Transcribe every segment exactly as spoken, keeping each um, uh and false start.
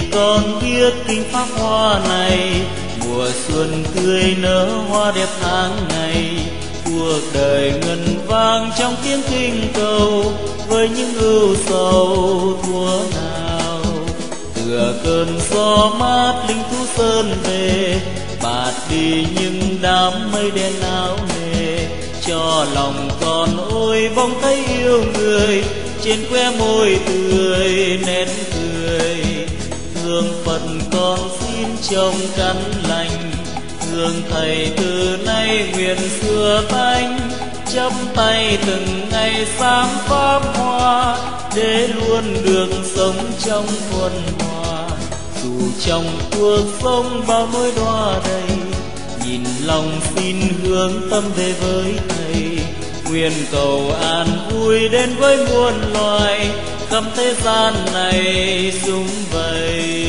con biết kinh pháp hoa này, mùa xuân tươi nở hoa đẹp tháng ngày. Cuộc đời ngân vang trong tiếng kinh cầu, với những ưu sầu thua nào. Tựa cơn gió mát linh thú sơn về, bạt đi những đám mây đen áo nề. Cho lòng con ôi bỗng thấy yêu người, trên que môi tươi nét cười. Thương phận con xin trông căn lành, thương thầy từ nay nguyện xưa tanh. Chắp tay từng ngày sáng pháp hoa, để luôn được sống trong thuần hòa. Dù trong cuộc sống bao nỗi đọa đầy, nhìn lòng xin hướng tâm về với thầy. Nguyện cầu an vui đến với muôn loài, khắp thế gian này sum vầy.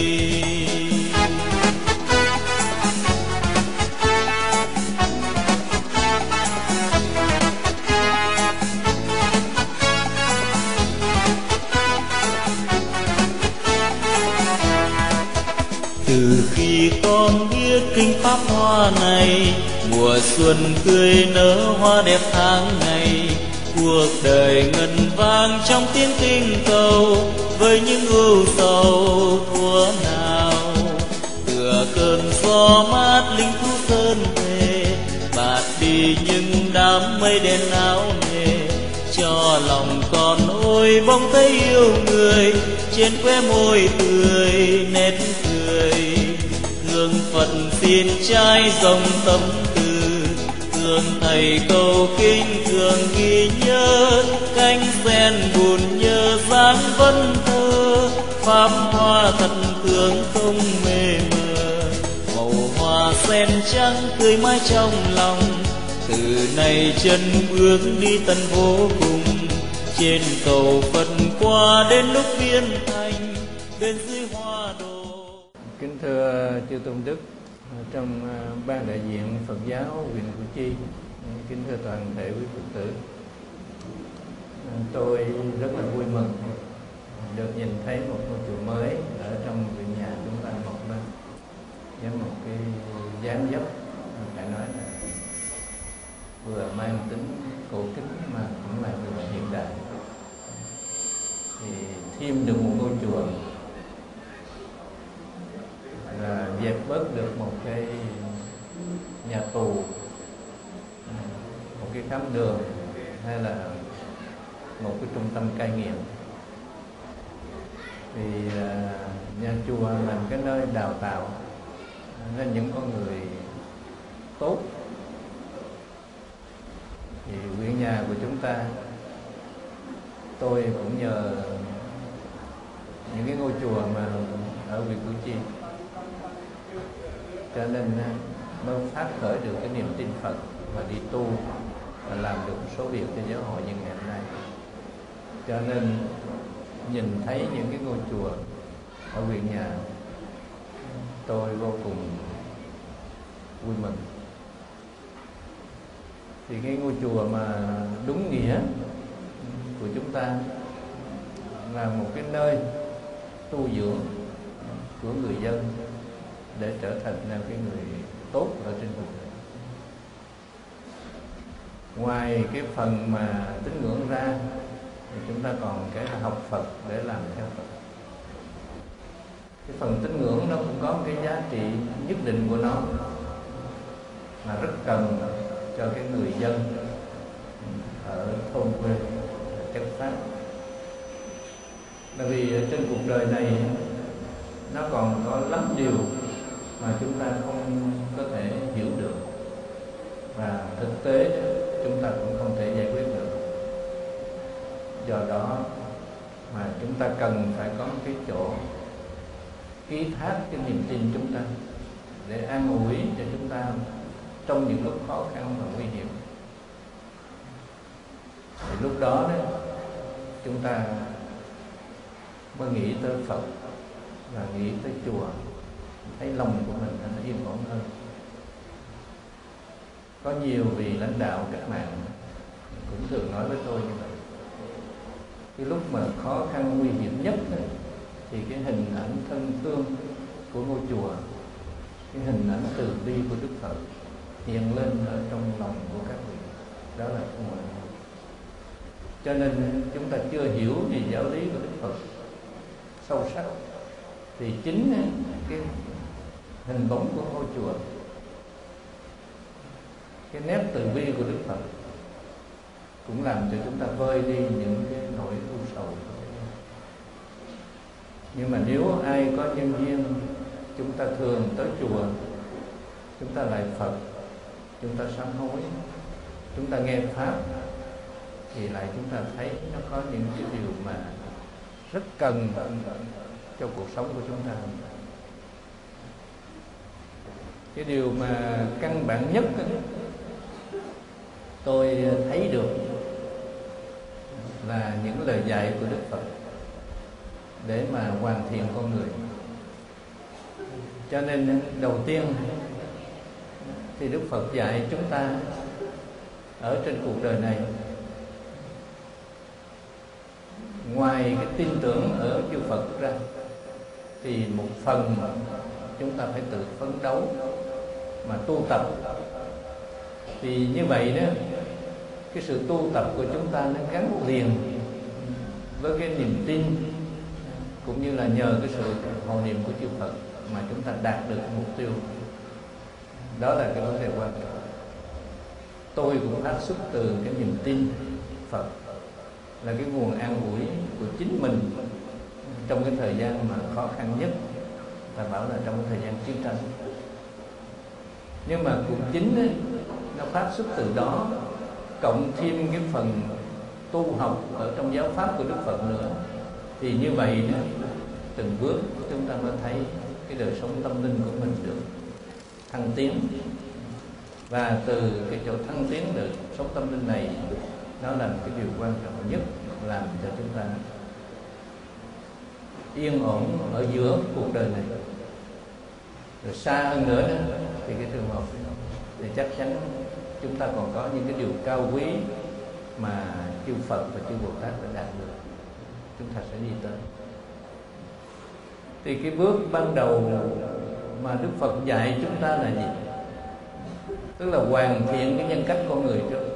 Từ khi con biết kinh pháp hoa này, mùa xuân tươi nở hoa đẹp tháng ngày. Cuộc đời ngân vang trong tiếng kinh cầu, với những ưu sầu thua nào. Tựa cơn gió mát linh thú sơn về, bạt đi những đám mây đen áo nề. Cho lòng con ôi bỗng thấy yêu người, trên que môi tươi nét cười. Thương Phật xin trai dòng tâm từ, thương thầy cầu kinh thường ghi nhớ. Cánh sen buồn nhớ dáng vân thơ, pháp hoa thật thương không mê mờ. Màu hoa sen trắng tươi mãi trong lòng, từ nay chân bước đi tân vô cùng. Trên cầu Phật qua đến lúc viên thành, bên dưới hoa đồ. Kính thưa chư tôn đức, trong ban đại diện Phật giáo huyện Củ Chi, kính thưa toàn thể quý Phật tử, tôi rất là vui mừng được nhìn thấy một ngôi chùa mới ở trong viện nhà chúng ta mọc lên với một cái dáng dấp phải nói là vừa mang tính cổ kính mà cũng là vừa hiện đại. Thì thêm được một ngôi chùa là dẹp bớt được một cái nhà tù, một cái khám đường, hay là một cái trung tâm cai nghiện. Vì nhà chùa làm cái nơi đào tạo nên những con người tốt. Thì huyện nhà của chúng ta, tôi cũng nhờ những cái ngôi chùa mà ở huyện Củ Chi, cho nên mới phát khởi được cái niềm tin Phật và đi tu và làm được một số việc cho giáo hội như ngày hôm nay. Cho nên nhìn thấy những cái ngôi chùa ở huyện nhà, tôi vô cùng vui mừng. Thì cái ngôi chùa mà đúng nghĩa của chúng ta là một cái nơi tu dưỡng của người dân để trở thành là cái người tốt ở trên cuộc đời. Ngoài cái phần mà tín ngưỡng ra thì chúng ta còn cái là học Phật để làm theo Phật. Cái phần tín ngưỡng nó cũng có cái giá trị nhất định của nó, mà rất cần cho cái người dân ở thôn quê chất phát. Bởi vì trên cuộc đời này nó còn có lắm điều mà chúng ta không có thể hiểu được, và thực tế chúng ta cũng không thể giải quyết được. Do đó mà chúng ta cần phải có cái chỗ ký thác cái niềm tin chúng ta, để an ủi cho chúng ta trong những lúc khó khăn và nguy hiểm. Thì lúc đó đấy, chúng ta mới nghĩ tới Phật và nghĩ tới chùa, thấy lòng của mình nó yên ổn hơn. Có nhiều vị lãnh đạo cách mạng cũng thường nói với tôi như vậy. Cái lúc mà khó khăn nguy hiểm nhất ấy, thì cái hình ảnh thân thương của ngôi chùa, cái hình ảnh từ bi của Đức Phật hiện lên ở trong lòng của các vị. Đó là nguồn. Cho nên chúng ta chưa hiểu về giáo lý của Đức Phật sâu sắc, thì chính cái hình bóng của ngôi chùa, cái nét từ bi của Đức Phật cũng làm cho chúng ta vơi đi những cái nỗi u sầu. Nhưng mà nếu ai có nhân duyên, chúng ta thường tới chùa, chúng ta lại Phật, chúng ta sám hối, chúng ta nghe Pháp, thì lại chúng ta thấy nó có những cái điều mà rất cần cho cuộc sống của chúng ta. Cái điều mà căn bản nhất tôi thấy được là những lời dạy của Đức Phật để mà hoàn thiện con người. Cho nên đầu tiên thì Đức Phật dạy chúng ta ở trên cuộc đời này, ngoài cái tin tưởng ở chư Phật ra, thì một phần chúng ta phải tự phấn đấu mà tu tập. Thì như vậy đó, cái sự tu tập của chúng ta nó gắn liền với cái niềm tin, cũng như là nhờ cái sự hộ niệm của chư Phật mà chúng ta đạt được mục tiêu. Đó là cái vấn đề quan trọng. Tôi cũng phát xuất từ cái niềm tin Phật là cái nguồn an ủi của chính mình trong cái thời gian mà khó khăn nhất, ta bảo là trong cái thời gian chiến tranh. Nhưng mà cũng chính ấy, nó phát xuất từ đó, cộng thêm cái phần tu học ở trong giáo pháp của Đức Phật nữa, thì như vậy đó, từng bước chúng ta mới thấy cái đời sống tâm linh của mình được thăng tiến. Và từ cái chỗ thăng tiến được sống tâm linh này, nó là cái điều quan trọng nhất làm cho chúng ta yên ổn ở giữa cuộc đời này. Rồi xa hơn nữa đó, thì cái trường hợp thì chắc chắn chúng ta còn có những cái điều cao quý mà chư Phật và chư Bồ Tát đã đạt được, chúng ta sẽ đi tới. Thì cái bước ban đầu mà Đức Phật dạy chúng ta là gì? Tức là hoàn thiện cái nhân cách con người trước.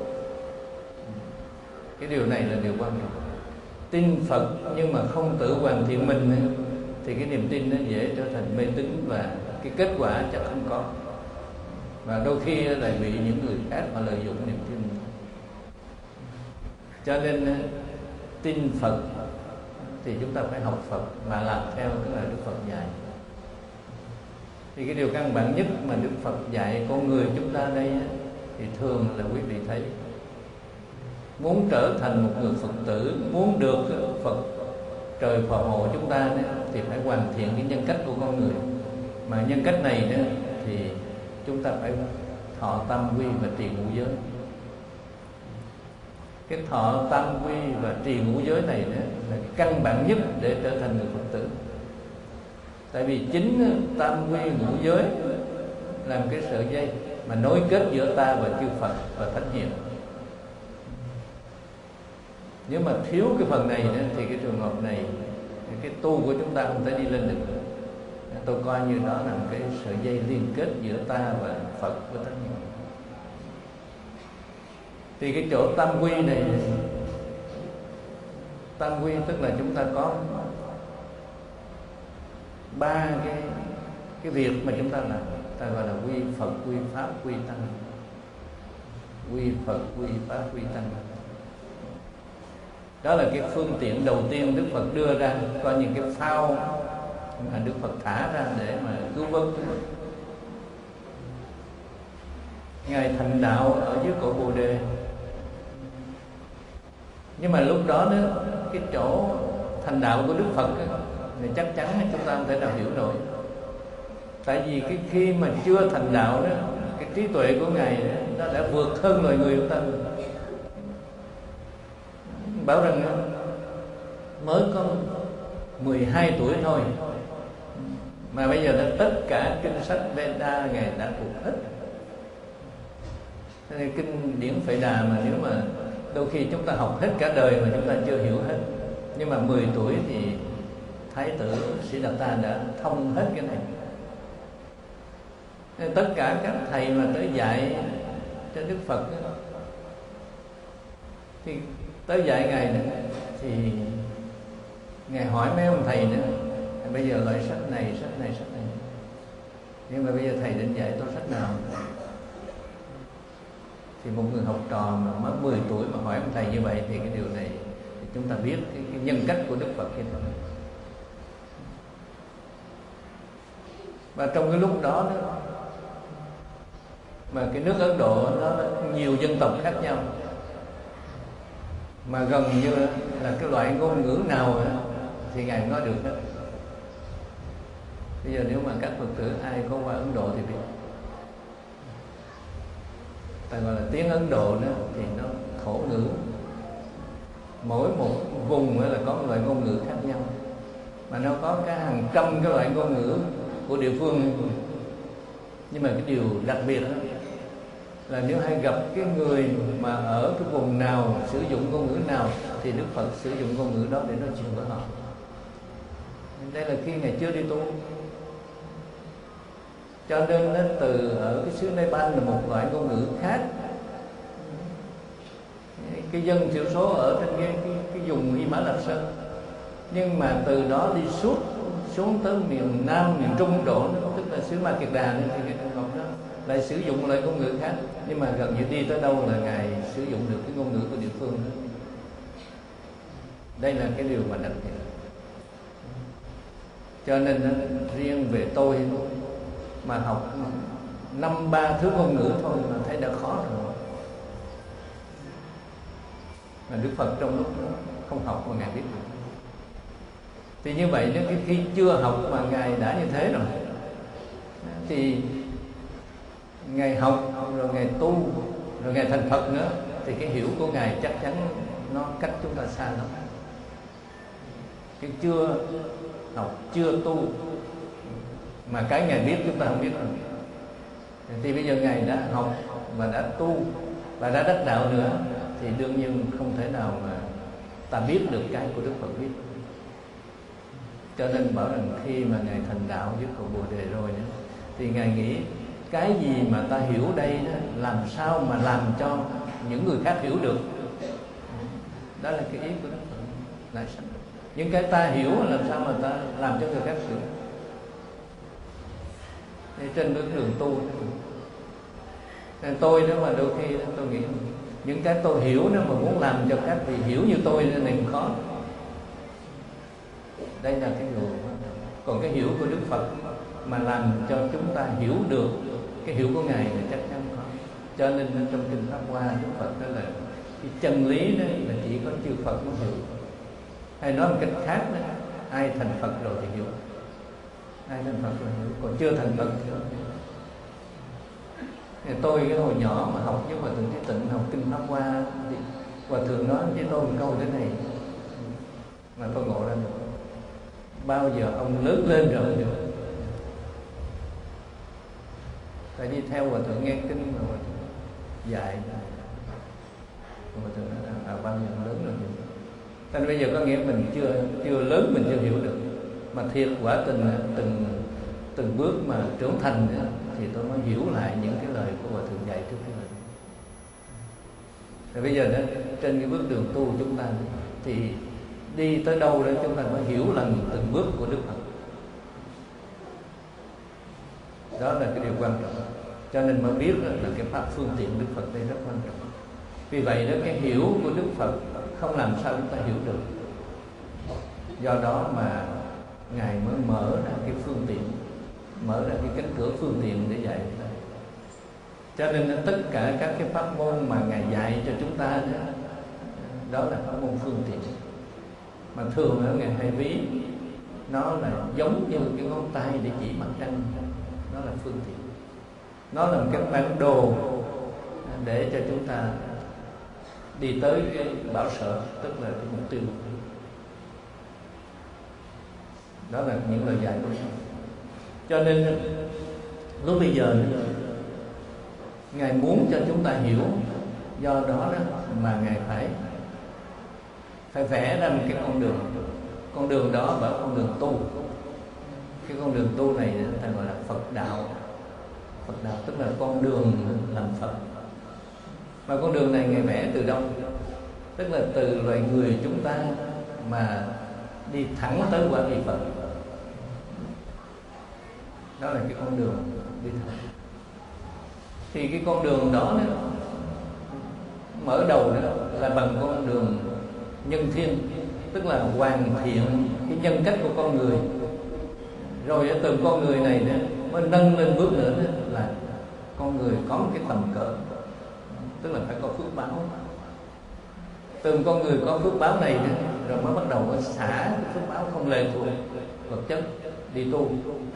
Cái điều này là điều quan trọng. Tin Phật nhưng mà không tự hoàn thiện mình ấy, thì cái niềm tin nó dễ trở thành mê tín, và cái kết quả chắc không có. Và đôi khi lại bị những người khác mà lợi dụng niềm tin. Cho nên tin Phật thì chúng ta phải học Phật mà làm theo cái lời Đức Phật dạy. Thì cái điều căn bản nhất mà Đức Phật dạy con người chúng ta đây thì thường là quý vị thấy, muốn trở thành một người Phật tử, muốn được Phật trời phò hộ chúng ta thì phải hoàn thiện cái nhân cách của con người. Mà nhân cách này thì chúng ta phải thọ tam quy và trì ngũ giới. Cái thọ tam quy và trì ngũ giới này là cái căn bản nhất để trở thành người Phật tử. Tại vì chính tam quy ngũ giới làm cái sợi dây mà nối kết giữa ta và chư Phật và Thánh Hiền. Nếu mà thiếu cái phần này thì cái trường hợp này, cái tu của chúng ta không thể đi lên được. Tôi coi như đó là một cái sợi dây liên kết giữa ta và Phật với Thánh Hiền. Thì cái chỗ tam quy này, tam quy tức là chúng ta có ba cái cái việc mà chúng ta làm, ta gọi là quy Phật, quy Pháp, quy Tăng. Quy Phật, quy Pháp, quy Tăng. Đó là cái phương tiện đầu tiên Đức Phật đưa ra, coi những cái phao mà Đức Phật thả ra để mà cứu vớt. Ngài thành đạo ở dưới cội Bồ Đề. Nhưng mà lúc đó nữa, cái chỗ thành đạo của Đức Phật ấy, thì chắc chắn chúng ta không thể nào hiểu nổi. Tại vì cái khi mà chưa thành đạo đó, cái trí tuệ của Ngài đó, nó đã vượt hơn loài người chúng ta. Bảo rằng mới có mười hai tuổi thôi mà bây giờ là tất cả kinh sách Veda Ngài đã thuộc hết. Nên kinh điển Phệ Đà mà nếu mà đôi khi chúng ta học hết cả đời mà chúng ta chưa hiểu hết. Nhưng mà mười tuổi thì Thái tử Siddhartha đã thông hết cái này. Nên tất cả các thầy mà tới dạy cho Đức Phật đó, thì tới dạy Ngài nữa, thì Ngài hỏi mấy ông thầy nữa, bây giờ loại sách này, sách này, sách này, nhưng mà bây giờ thầy định dạy tôi sách nào? Thì một người học trò mà mới mười tuổi mà hỏi ông thầy như vậy, thì cái điều này thì chúng ta biết cái, cái nhân cách của Đức Phật như thế nào. Và trong cái lúc đó, đó mà cái nước Ấn Độ nó nhiều dân tộc khác nhau, mà gần như là cái loại ngôn ngữ nào đó, thì Ngài nói được hết. Bây giờ nếu mà các Phật tử ai có qua Ấn Độ thì biết, ta gọi là tiếng Ấn Độ đó, thì nó thổ ngữ, mỗi một vùng là có một loại ngôn ngữ khác nhau, mà nó có cả hàng trăm cái loại ngôn ngữ của địa phương. Nhưng mà cái điều đặc biệt đó là nếu hay gặp cái người mà ở cái vùng nào sử dụng ngôn ngữ nào, thì Đức Phật sử dụng ngôn ngữ đó để nói chuyện với họ. Đây là khi Ngài chưa đi tu, cho nên nó từ ở cái xứ Nepal là một loại ngôn ngữ khác. Cái dân thiểu số ở trên cái, cái, cái vùng Y Mã Lạp Sơn, nhưng mà từ đó đi suốt xuống tới miền Nam, miền Trung Độ, tức là xứ Ma Kiệt Đà, thì cái Ngọc đó lại sử dụng loại ngôn ngữ khác. Nhưng mà gần như đi tới đâu là Ngài sử dụng được cái ngôn ngữ của địa phương đó. Đây là cái điều mà đặc biệt. Cho nên riêng về tôi mà học năm ba thứ ngôn ngữ thôi mà thấy đã khó rồi. Mà Đức Phật trong lúc đó không học mà Ngài biết được. Thì như vậy nếu khi chưa học mà Ngài đã như thế rồi, thì Ngài học rồi Ngài tu rồi Ngài thành Phật nữa, thì cái hiểu của Ngài chắc chắn nó cách chúng ta xa lắm. Cái chưa học, chưa tu mà cái Ngài biết chúng ta không biết rồi. Thì bây giờ Ngài đã học và đã tu và đã đắc đạo nữa, thì đương nhiên không thể nào mà ta biết được cái của Đức Phật biết. Cho nên bảo rằng khi mà Ngài thành đạo với cội Bồ Đề rồi nữa, thì Ngài nghĩ cái gì mà ta hiểu đây đó, làm sao mà làm cho những người khác hiểu được. Đó là cái ý của Đức Phật Đại Sanh. Những cái ta hiểu làm sao mà ta làm cho người khác hiểu. Thì trên bước đường tu, nên tôi đó mà đôi khi tôi nghĩ những cái tôi hiểu đó mà muốn làm cho các vị hiểu như tôi này cũng khó. Đây là cái điều. Còn cái hiểu của Đức Phật mà làm cho chúng ta hiểu được cái hiểu của Ngài thì chắc chắn khó. Cho nên trong kinh Pháp Hoa Đức Phật đó là cái chân lý đó là chỉ có chư Phật mới hiểu. Hay nói một cách khác đó, ai thành Phật rồi thì hiểu. Ai thành Phật rồi hiểu, còn chưa thành Phật thì không hiểu. Tôi cái hồi nhỏ mà học với Hòa Thượng Trí Tịnh, học kinh Pháp Hoa, thì Hòa Thượng nói với tôi một câu thế này mà tôi ngộ ra được: bao giờ ông lớn lên rồi được. Tại vì theo Hòa Thượng nghe kinh mà Hòa Thượng dạy, Hòa Thượng nói là à, bao giờ ông lớn rồi được. Nên bây giờ có nghĩa mình chưa chưa lớn, mình chưa hiểu được. Mà thiệt quả tình từng từng bước mà trưởng thành nữa, thì tôi mới hiểu lại những cái lời của Hòa Thượng dạy trước cái lời. Rồi bây giờ đó, trên cái bước đường tu chúng ta thì đi tới đâu đó chúng ta mới hiểu lần từng bước của Đức Phật. Đó là cái điều quan trọng. Cho nên mới biết là cái pháp phương tiện Đức Phật đây rất quan trọng. Vì vậy đó, cái hiểu của Đức Phật không làm sao chúng ta hiểu được. Do đó mà Ngài mới mở ra cái phương tiện, mở ra cái cánh cửa phương tiện để dạy chúng ta. Cho nên tất cả các cái pháp môn mà Ngài dạy cho chúng ta đó, đó là pháp môn phương tiện. Mà thường ở Ngài hay ví nó là giống như cái ngón tay để chỉ mặt trăng, nó là phương tiện. Nó là một cái bản đồ để cho chúng ta đi tới cái bảo sở, tức là cái mục tiêu. Đó là những lời dạy của Ngài. Cho nên lúc bây giờ Ngài muốn cho chúng ta hiểu, do đó, đó mà Ngài phải phải vẽ ra một cái con đường con đường đó bảo con đường tu. Cái con đường tu này người ta gọi là Phật đạo. Phật đạo tức là con đường làm Phật. Mà con đường này Ngài vẽ từ đâu? Tức là từ loài người chúng ta mà đi thẳng tới quả vị Phật. Đó là cái con đường đi thẳng. Thì cái con đường đó, đó mở đầu đó là bằng con đường nhân thiên, tức là hoàn thiện cái nhân cách của con người. Rồi từ con người này đó, mới nâng lên bước nữa đó, là con người có một cái tầm cỡ, tức là phải có phước báo. Từ con người có phước báo này đó, rồi mới bắt đầu có xả cái phước báo không lệ thuộc vật chất đi tu.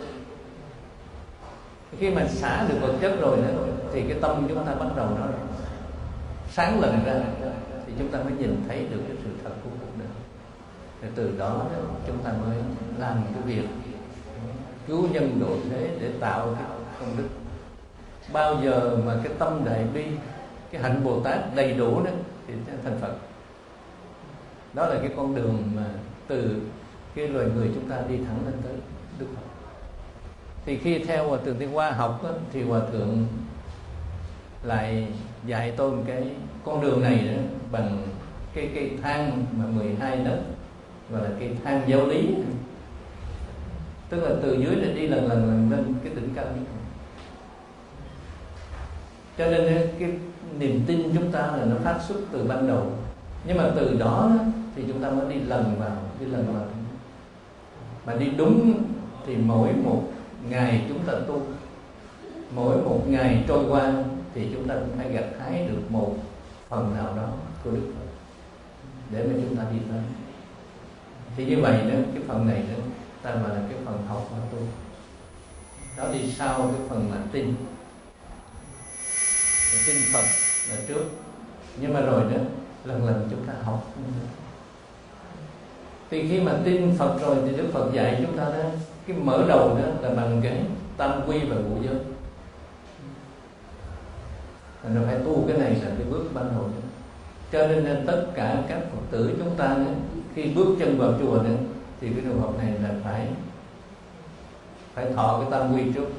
Khi mà xả được vật chất rồi đó, thì cái tâm chúng ta bắt đầu nó sáng lần ra, thì chúng ta mới nhìn thấy được cái sự thật của cuộc đời. Rồi từ đó, đó chúng ta mới làm cái việc cứu nhân độ thế để tạo cái công đức. Bao giờ mà cái tâm đại bi, cái hạnh Bồ Tát đầy đủ đó, thì thành Phật. Đó là cái con đường mà từ cái loài người chúng ta đi thẳng lên tới Đức Phật. Thì khi theo Hòa Thượng Thiên Hoa học đó, thì Hòa Thượng lại dạy tôi một cái con đường này đó, bằng cái cây thang mà mười hai nấc, gọi là cây thang giáo lý. Tức là từ dưới là đi lần lần lần lên cái đỉnh cao nhất. Cho nên cái niềm tin chúng ta là nó phát xuất từ ban đầu. Nhưng mà từ đó, đó thì chúng ta mới đi lần vào, đi lần vào. Mà đi đúng thì mỗi một ngày chúng ta tu, mỗi một ngày trôi qua thì chúng ta cũng phải gặt hái được một phần nào đó của Đức Phật để mà chúng ta đi tới. Thì như vậy đó, cái phần này đó ta gọi là cái phần học và tu. Đó đi sau cái phần là tin. Tin Phật là trước, nhưng mà rồi đó lần lần chúng ta học. Thì khi mà tin Phật rồi thì Đức Phật dạy chúng ta đó, cái mở đầu đó là bằng cái tam quy và ngũ giới. Rồi phải tu cái này là cái bước ban đầu. Cho nên tất cả các Phật tử chúng ta đó, khi bước chân vào chùa đó, thì cái trường hợp này là phải phải thọ cái tam quy trước.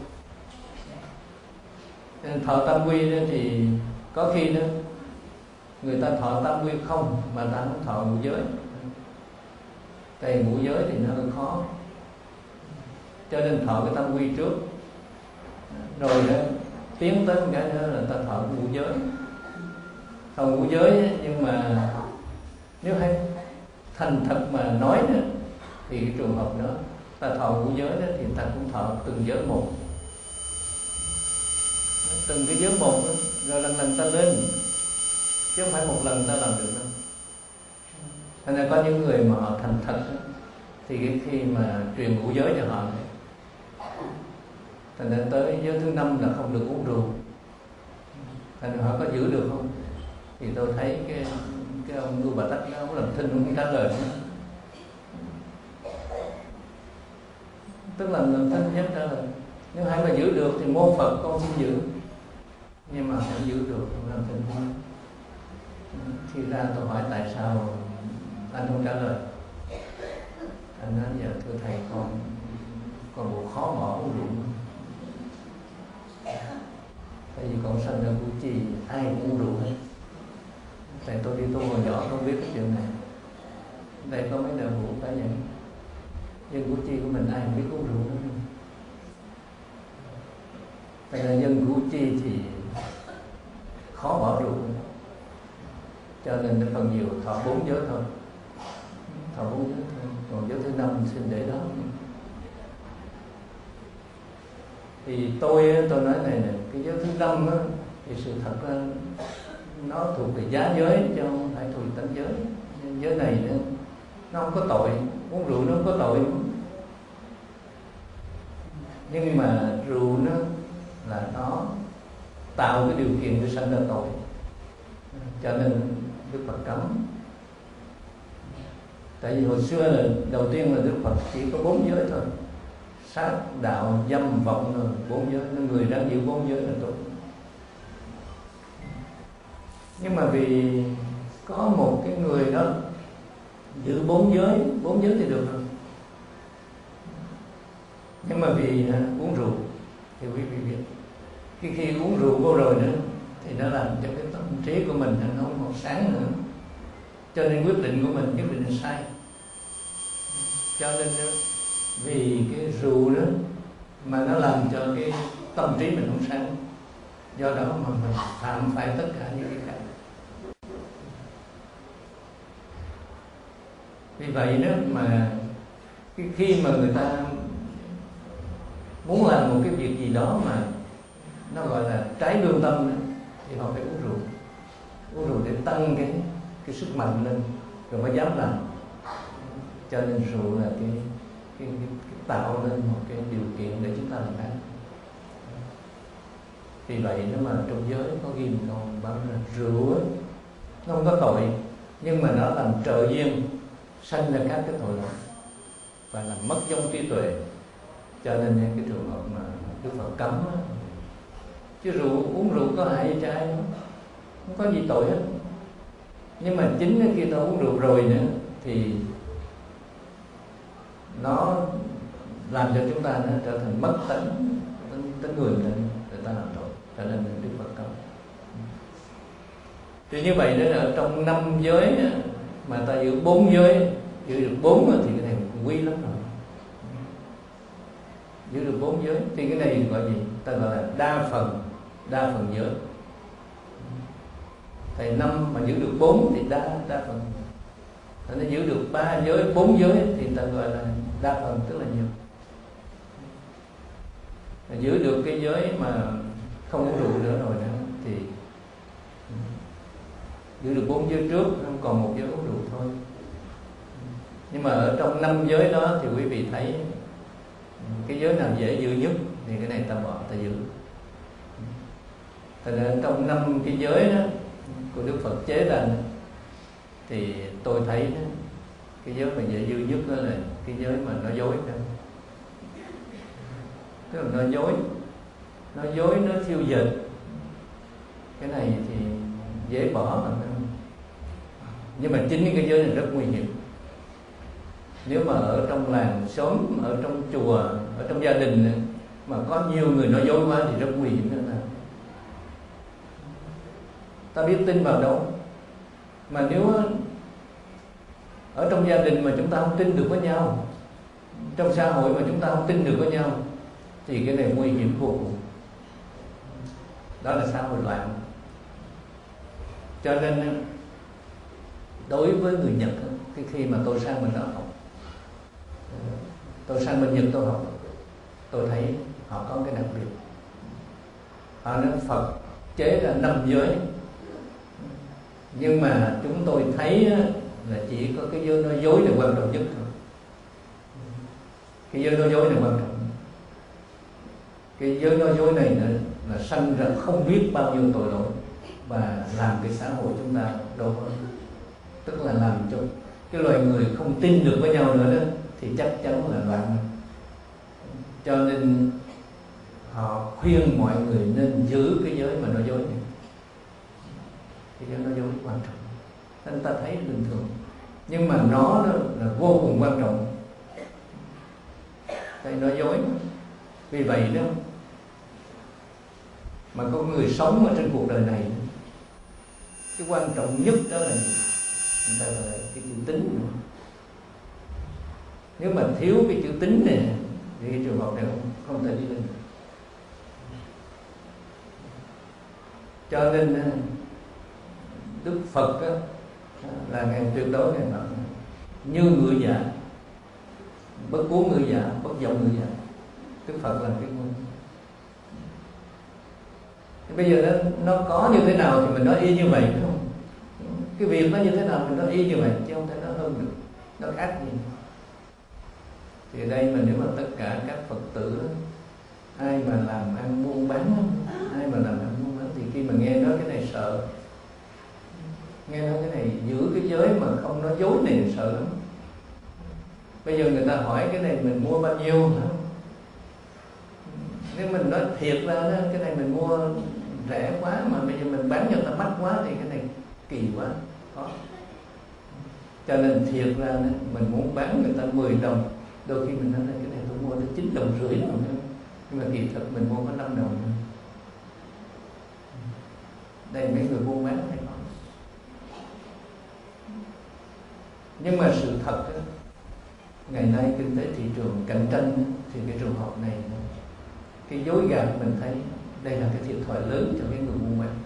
Nên thọ tam quy đó thì có khi đó người ta thọ tam quy không mà ta không thọ ngũ giới. Tại ngũ giới thì nó hơi khó, cho nên thọ cái tam quy trước, rồi đó tiến tới một cái nữa là ta thọ ngũ giới. Thọ ngũ giới nhưng mà nếu hay thành thật mà nói nữa, thì cái trường hợp đó ta thọ ngũ giới đó, thì ta cũng thọ từng giới một, từng cái giới một đó, rồi lần lần ta lên, chứ không phải một lần ta làm được đâu. Thành ra có những người mà họ thành thật đó, thì cái khi mà truyền ngũ giới cho họ, thành ra tới giới thứ năm là không được uống rượu. Thành ra họ có giữ được không? Thì tôi thấy cái cái ông Ngưu Bà Tắc đó, ông làm thinh không trả lời nữa. Tức là làm thinh nhất trả lời. Nếu hai mà giữ được thì mô Phật con xin giữ, nhưng mà không giữ được không làm thinh không. Khi ra tôi hỏi tại sao anh không trả lời, anh nói giờ thưa thầy con con bộ khó bỏ uống rượu. Tại vì con sanh ra Củ Chi ai cũng uống rượu hết. Tại tôi đi tu hồi nhỏ không biết cái chuyện này. Đây có mấy đời vụ phải vậy. Dân Củ Chi của mình ai không biết uống rượu nữa. Tại là dân Củ Chi thì khó bỏ rượu, cho nên nó phần nhiều thọ bốn giới thôi, thọ bốn giới thôi. Còn giới thứ năm xin để đó. Thì tôi tôi nói này nè, cái giới thứ năm á, thì sự thật ra nó thuộc về giá giới chứ không phải thuộc về tánh giới. Giới này nữa, nó không có tội, uống rượu nó không có tội. Nhưng mà rượu nó là nó tạo cái điều kiện để sanh ra tội, cho nên Đức Phật cấm. Tại vì hồi xưa là đầu tiên là Đức Phật chỉ có bốn giới thôi: sát, đạo, dâm, vọng, rồi bốn giới. Nên người đang giữ bốn giới là tốt. Nhưng mà vì có một cái người đó giữ bốn giới, bốn giới thì được rồi. Nhưng mà vì à, uống rượu thì quý vị biết, khi khi uống rượu vô rồi nữa thì nó làm cho cái tâm trí của mình nó không còn sáng nữa, cho nên quyết định của mình quyết định là sai. Cho nên vì cái rượu đó mà nó làm cho cái tâm trí mình không sáng, do đó mà mình phạm phải tất cả những cái khác. Vì vậy đó mà khi mà người ta muốn làm một cái việc gì đó mà nó gọi là trái lương tâm đó, thì họ phải uống rượu, uống rượu để tăng cái cái sức mạnh lên rồi mới dám làm. Cho nên rượu là cái, cái, cái, cái tạo lên một cái điều kiện để chúng ta làm ác. Vì vậy nếu mà trong giới có ghi một câu bảo là rượu ấy, nó không có tội, nhưng mà nó làm trợ duyên sanh ra các cái tội lỗi và làm mất giống trí tuệ. Cho nên cái trường hợp mà Đức Phật cấm đó, chứ rượu, uống rượu có hại gì cho ai không? Không có gì tội hết. Nhưng mà chính khi ta uống rượu rồi nữa thì nó làm cho chúng ta nó trở thành mất tánh tính, tính người nên người ta làm tội. Cho nên Đức Phật cấm. Thì như vậy đó là ở trong năm giới mà ta giữ bốn giới, giữ được bốn thì cái này quý lắm rồi. Giữ được bốn giới thì cái này gọi gì? Ta gọi là đa phần, đa phần giới. Thầy năm mà giữ được bốn thì đa đa phần. Nó giữ được ba giới, bốn giới thì ta gọi là đa phần, tức là nhiều. Giữ được cái giới mà không uống rượu nữa rồi nữa thì giữ được bốn giới trước, không còn một giới uống rượu thôi. Nhưng mà ở trong năm giới đó thì quý vị thấy cái giới nào dễ giữ nhất thì cái này ta bỏ, ta giữ. Thành ra trong năm cái giới đó của Đức Phật chế ra thì tôi thấy đó, cái giới mà dễ giữ nhất đó là cái giới mà nói dối đó. Tức là nói dối, nói dối nó thiêu dệt. Cái này thì dễ bỏ mà, nhưng mà chính cái giới này rất nguy hiểm. Nếu mà ở trong làng xóm, ở trong chùa, ở trong gia đình mà có nhiều người nói dối quá thì rất nguy hiểm nữa là ta biết tin vào đâu. Mà nếu ở trong gia đình mà chúng ta không tin được với nhau, trong xã hội mà chúng ta không tin được với nhau thì cái này nguy hiểm vô cùng. Đó là xã hội loạn. Cho nên đối với người Nhật, cái khi mà tôi sang bên đó học, tôi sang bên Nhật tôi học, tôi thấy họ có cái đặc biệt. Họ nói Phật chế ra năm giới, nhưng mà chúng tôi thấy là chỉ có cái giới nói dối là quan trọng nhất thôi. Cái giới nói dối là quan trọng. Cái giới nói dối này là, là sanh ra không biết bao nhiêu tội lỗi và làm cái xã hội chúng ta đổ vỡ. Tức là làm cho cái loài người không tin được với nhau nữa đó, thì chắc chắn là loạn. Cho nên họ khuyên mọi người nên giữ cái giới mà nói dối này. Cái giới nói dối quan trọng, nên ta thấy bình thường, nhưng mà nó đó là vô cùng quan trọng. Cái nói dối. Vì vậy đó mà con người sống ở trên cuộc đời này, cái quan trọng nhất đó là người ta gọi là cái chữ tín. Nếu mà thiếu cái chữ tín này thì cái trường hợp này không, không thể đi lên. Cho nên Đức Phật đó, là ngài tuyệt đối ngài nói như ngựa dạ, bất cuốn ngựa dạ, bất vọng ngựa dạ. Đức Phật là cái nguồn. Bây giờ nó, nó có như thế nào thì mình nói y như vậy, đúng không? Cái việc nó như thế nào mình nói y như vậy, chứ không thể nói hơn được, nó khác gì. Thì ở đây mà nếu mà tất cả các Phật tử đó, ai mà làm ăn buôn bán, ai mà làm ăn buôn bán thì khi mà nghe nói cái này sợ, nghe nói cái này giữ cái giới mà không nói dối này sợ lắm. Bây giờ người ta hỏi cái này mình mua bao nhiêu hả? Nếu mình nói thiệt ra đó, cái này mình mua rẻ quá mà bây giờ mình bán cho người ta mắc quá thì cái này kỳ quá, khó. Cho nên thiệt ra đó, mình muốn bán người ta mười đồng, đôi khi mình nói là cái này tôi mua tới chín đồng rưỡi rồi, nhưng mà kỳ thực mình mua có năm đồng. Đây mấy người buôn bán này nói. Nhưng mà sự thật đó, ngày nay kinh tế thị trường cạnh tranh đó, thì cái trường hợp này, cái dối gạt mình thấy đây là cái thiệt thòi lớn cho cái người buôn bán.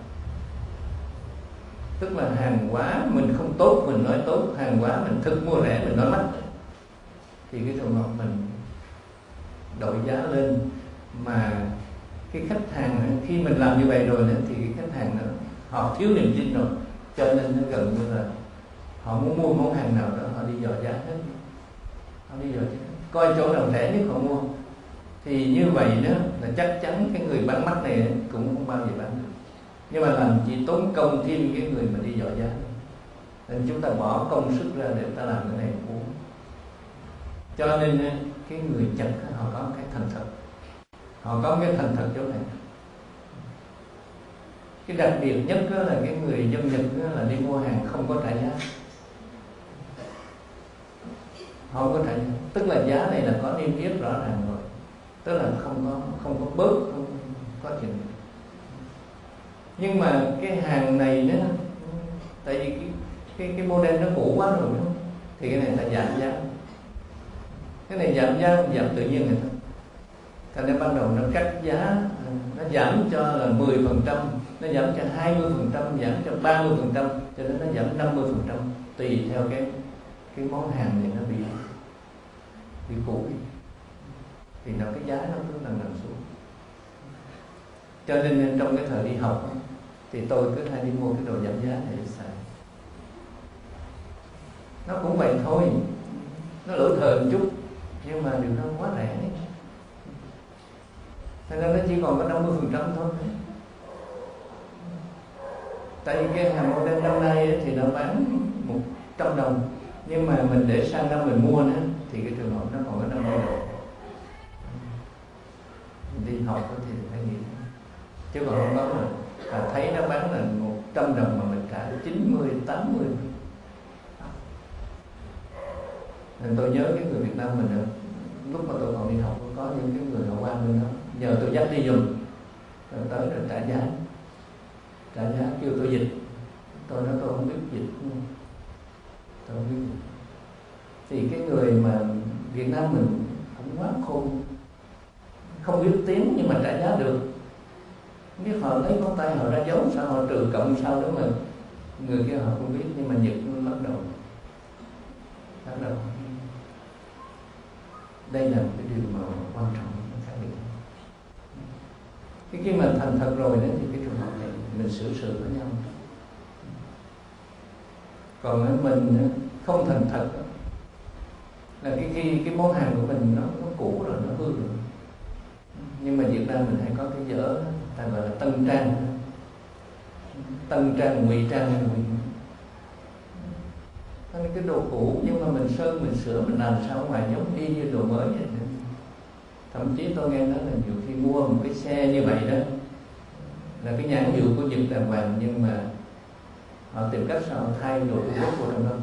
Tức là hàng hóa mình không tốt mình nói tốt, hàng hóa mình thực mua rẻ mình nói mắc, thì cái trường hợp mình đội giá lên, mà cái khách hàng khi mình làm như vậy rồi nữa, thì cái khách hàng đó, họ thiếu niềm tin rồi, cho nên nó gần như là họ muốn mua món hàng nào đó họ đi dò giá hết, họ đi dò giá coi chỗ nào rẻ nhất họ mua. Thì như vậy đó là chắc chắn cái người bán mắc này cũng không bao giờ bán được. Nhưng mà làm chỉ tốn công thêm cái người mà đi dò giá, nên chúng ta bỏ công sức ra để ta làm cái này uống. Cho nên cái người Nhật họ có cái thành thật, họ có cái thành thật chỗ này. Cái đặc biệt nhất đó là cái người dân Nhật đó là đi mua hàng không có trả giá, họ không có trả giá, tức là giá này là có niêm yết rõ ràng rồi, tức là không có không có bớt, không có chuyện. Nhưng mà cái hàng này đó, tại vì cái cái, cái model nó cũ quá rồi đó, thì cái này là giảm giá. Cái này giảm giá giảm tự nhiên người ta. Thành ra ban đầu nó cắt giá, nó giảm cho là mười phần trăm, nó giảm cho hai mươi phần trăm, giảm cho ba mươi phần trăm, cho nên nó giảm năm mươi phần trăm tùy theo cái cái món hàng này nó bị bị cũ đi. Thì nó cái giá nó cứ lần lần xuống. Cho nên trong cái thời đi học thì tôi cứ hay đi mua cái đồ giảm giá để xài. Nó cũng vậy thôi, nó lỗi thời một chút, nhưng mà điều đó quá rẻ đấy. Thế nên nó chỉ còn có năm mươi phần trăm thôi. Tại vì cái hàng model năm nay thì nó bán một trăm đồng, nhưng mà mình để sang năm mình mua nữa thì cái trường hợp nó còn có năm mươi đồng. Mình đi học thì phải nghĩ, chứ còn không có là, là thấy nó bán là một trăm đồng mà mình trả chín mươi, tám mươi. Nên tôi nhớ cái người Việt Nam mình nữa, lúc mà tôi còn đi học có những cái người họ qua bên đó nhờ tôi dắt đi giùm, rồi tới rồi trả giá, trả giá kêu tôi dịch, tôi nói tôi không biết dịch, tôi không biết dịch. Thì cái người mà Việt Nam mình cũng quá khôn, không biết tiếng nhưng mà trả giá được. Không biết họ lấy ngón tay họ ra dấu sao, họ trừ cộng sao đó mà người kia họ không biết, nhưng mà Nhật nó bắt đầu bắt đầu đây là một cái điều mà quan trọng khác biệt. Cái khi mà thành thật rồi đó thì cái trường hợp này mình xử sự với nhau. Còn mình không thành thật đó, là cái khi cái món hàng của mình nó, nó cũ rồi, nó hư rồi. Nhưng mà Việt Nam mình hay có cái dở ta gọi là tân trang, tân trang ngụy trang ngụy. Cái đồ cũ nhưng mà mình sơn mình sửa mình làm sao ngoài giống y như đồ mới vậy. Thậm chí tôi nghe nói là nhiều khi mua một cái xe như vậy đó là cái nhãn hiệu của Nhật đàng hoàng, nhưng mà họ tìm cách sao thay đồ Trung Quốc vào trong đó.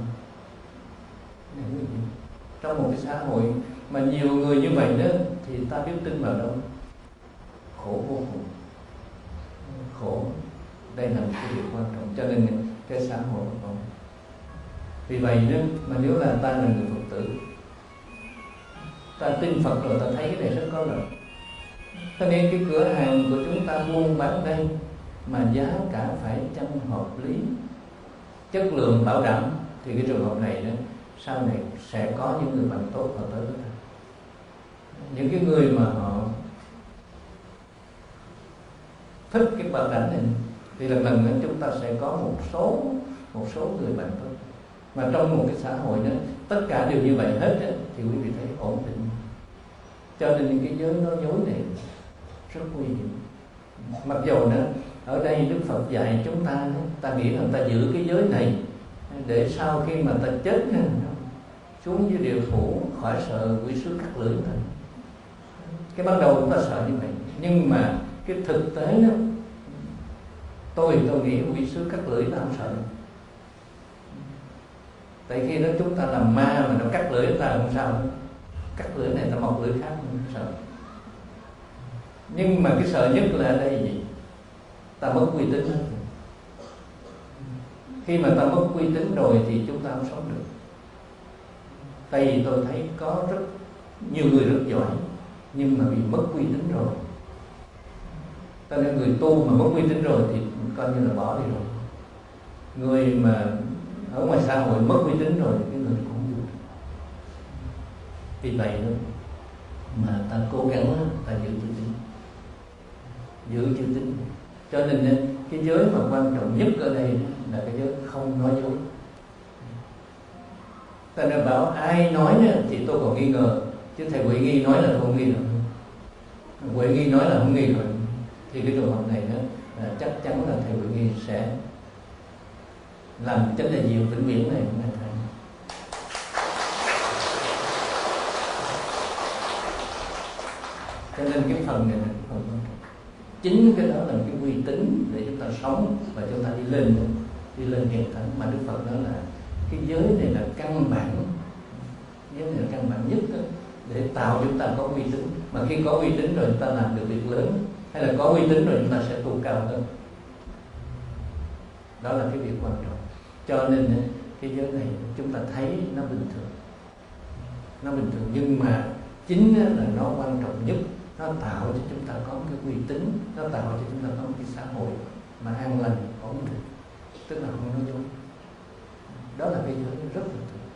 Trong một cái xã hội mà nhiều người như vậy đó thì ta biết tin vào đâu. Khổ vô cùng, khổ. Đây là một cái điều quan trọng, cho nên cái xã hội còn. Vì vậy đó, mà nếu là ta là người Phật tử, ta tin Phật rồi, ta thấy cái này rất có lợi. Cho nên cái cửa hàng của chúng ta buôn bán đây mà giá cả phải chăng hợp lý, chất lượng bảo đảm, thì cái trường hợp này đó sau này sẽ có những người bạn tốt họ tới với ta. Những cái người mà họ thích cái bảo đảm này thì lần lần nữa chúng ta sẽ có một số một số người bạn tốt. Mà trong một cái xã hội đó tất cả đều như vậy hết đó, thì quý vị thấy ổn định. Cho nên cái giới nói dối này rất nguy hiểm. Mặc dù đó ở đây Đức Phật dạy chúng ta, ta nghĩ là ta giữ cái giới này để sau khi mà ta chết xuống dưới địa phủ khỏi sợ quỷ sứ cắt lưỡi thôi. Cái ban đầu chúng ta sợ như vậy, nhưng mà cái thực tế đó, tôi tôi nghĩ quỷ sứ cắt lưỡi ta không sợ. Tại khi đó chúng ta làm ma mà nó cắt lưỡi chúng ta không sao, cắt lưỡi này ta mọc lưỡi khác không sợ. Nhưng mà cái sợ nhất là ở đây gì? Ta mất uy tín. Khi mà ta mất uy tín rồi thì chúng ta không sống được. Tại vì tôi thấy có rất nhiều người rất giỏi nhưng mà bị mất uy tín rồi. Cho nên người tu mà mất uy tín rồi thì coi như là bỏ đi rồi. Người mà ở ngoài xã hội mất uy tín rồi cái người cũng không được. Vì vậy đó mà ta cố gắng ta giữ chữ tín, giữ chữ tín. Cho nên cái giới mà quan trọng nhất ở đây là cái giới không nói dối. Ta đã bảo ai nói thì tôi còn nghi ngờ, chứ thầy Huệ Nghi nói là không nghi nữa. Huệ Nghi nói là không nghi rồi. Thì cái trường hợp này đó là chắc chắn là thầy Huệ Nghi sẽ làm chánh đại diệu vĩnh viễn này của ngài thầy. Cho nên cái phần này là cái phần quan trọng. Chính cái đó là cái uy tín để chúng ta sống và chúng ta đi lên, đi lên hiện thánh. Mà Đức Phật nói là cái giới này là căn bản, giới này là căn bản nhất đó, để tạo chúng ta có uy tín. Mà khi có uy tín rồi chúng ta làm được việc lớn, hay là có uy tín rồi chúng ta sẽ tu cao hơn. Đó là cái việc quan trọng. Cho nên cái giới này chúng ta thấy nó bình thường, nó bình thường nhưng mà chính là nó quan trọng nhất. Nó tạo cho chúng ta có cái uy tín, nó tạo cho chúng ta có một cái xã hội mà an lành, ổn định, tức là không nói dối. Đó là cái giới rất bình thường.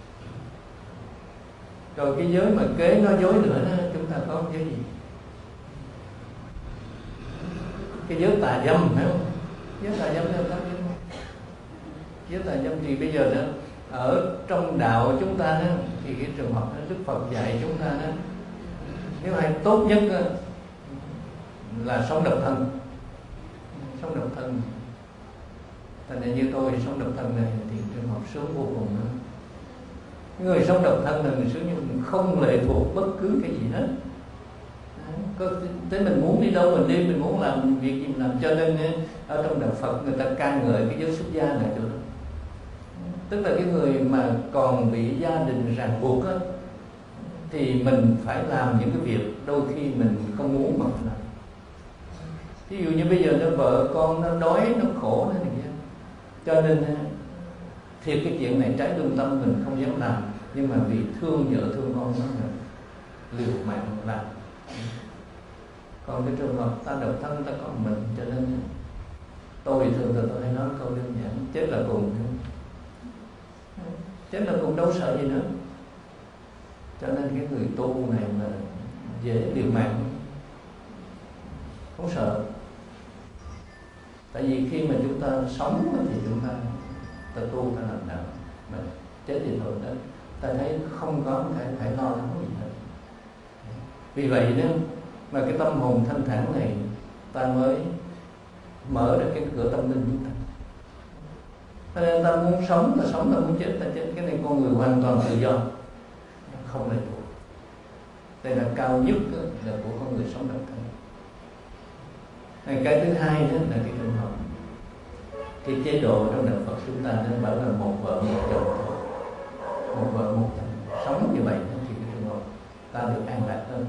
Rồi cái giới mà kế nói dối nữa đó, chúng ta có cái giới gì? Cái giới tà dâm, phải không? Giới tà dâm là sao? Giới tà dâm thì bây giờ đó, ở trong đạo chúng ta đó, thì cái trường hợp đó, Đức Phật dạy chúng ta đó, nếu ai tốt nhất đó, là sống độc thân. Sống độc thân. Thành ra như tôi sống độc thân này thì trường hợp sướng vô cùng nữa. Người sống độc thân là người sướng như mình không lệ thuộc bất cứ cái gì hết. Có tới mình muốn đi đâu mình đi, mình muốn làm việc gì mình làm. Cho nên ở trong đạo Phật người ta ca ngợi cái giới xuất gia này chỗ đó. Tức là cái người mà còn bị gia đình ràng buộc á, thì mình phải làm những cái việc đôi khi mình không muốn mà phải làm. Ví dụ như bây giờ nó vợ con nó đói, nó khổ nó này kia. Cho nên thiệt cái chuyện này trái lương tâm mình không dám làm, nhưng mà vì thương vợ thương con nó là liều mạng làm. Còn cái trường hợp ta độc thân ta có mình, cho nên tôi thường thường tôi hay nói câu đơn giản: chết là cùng, chết là cùng đâu sợ gì nữa. Cho nên cái người tu này mà dễ liều mạng, không sợ. Tại vì khi mà chúng ta sống thì chúng ta ta tu, ta làm đạo, mà chết thì thôi đó, ta thấy không có thể phải lo lắng gì hết. Vì vậy đó mà cái tâm hồn thanh thản này ta mới mở ra cái cửa tâm linh chúng ta. Cho nên ta muốn sống ta sống, ta muốn chết ta chết. Cái này con người hoàn toàn tự do, không lệ thuộc. Đây là cao nhất là của con người sống độc thân. Cái thứ hai đó là cái trường hợp cái chế độ trong đạo Phật chúng ta nên bảo là một vợ một chồng, một vợ một chồng. Sống như vậy thì cái trường hợp ta được an lạc hơn.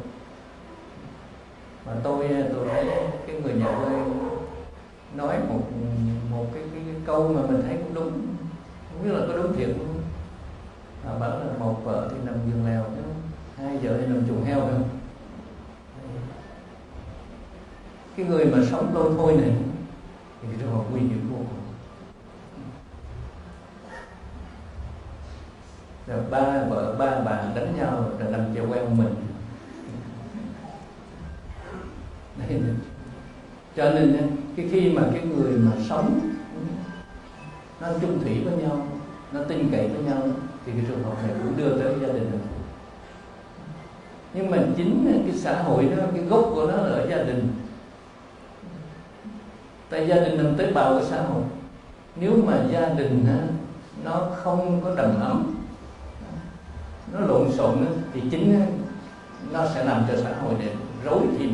Mà tôi tôi thấy cái người nhà tôi nói một một cái, cái, cái câu mà mình thấy cũng đúng, không biết là có đúng thiệt không. À, bảo là một vợ thì nằm giường lèo, hai vợ thì nằm chuồng heo, phải không? Cái người mà sống lôi thôi này thì cái trường hợp nguy hiểm vô cùng. Rồi ba vợ ba bà đánh nhau rồi nằm chèo queo mình. Đấy. Cho nên cái khi mà cái người mà sống nó chung thủy với nhau, nó tin cậy với nhau, thì cái trường hợp này cũng đưa tới gia đình hạnh phúc. Nhưng mà chính cái xã hội đó, cái gốc của nó là ở gia đình. Tại gia đình nằm tế bào của xã hội. Nếu mà gia đình nó không có đầm ấm, nó lộn xộn thì chính nó sẽ làm cho xã hội này rối thêm.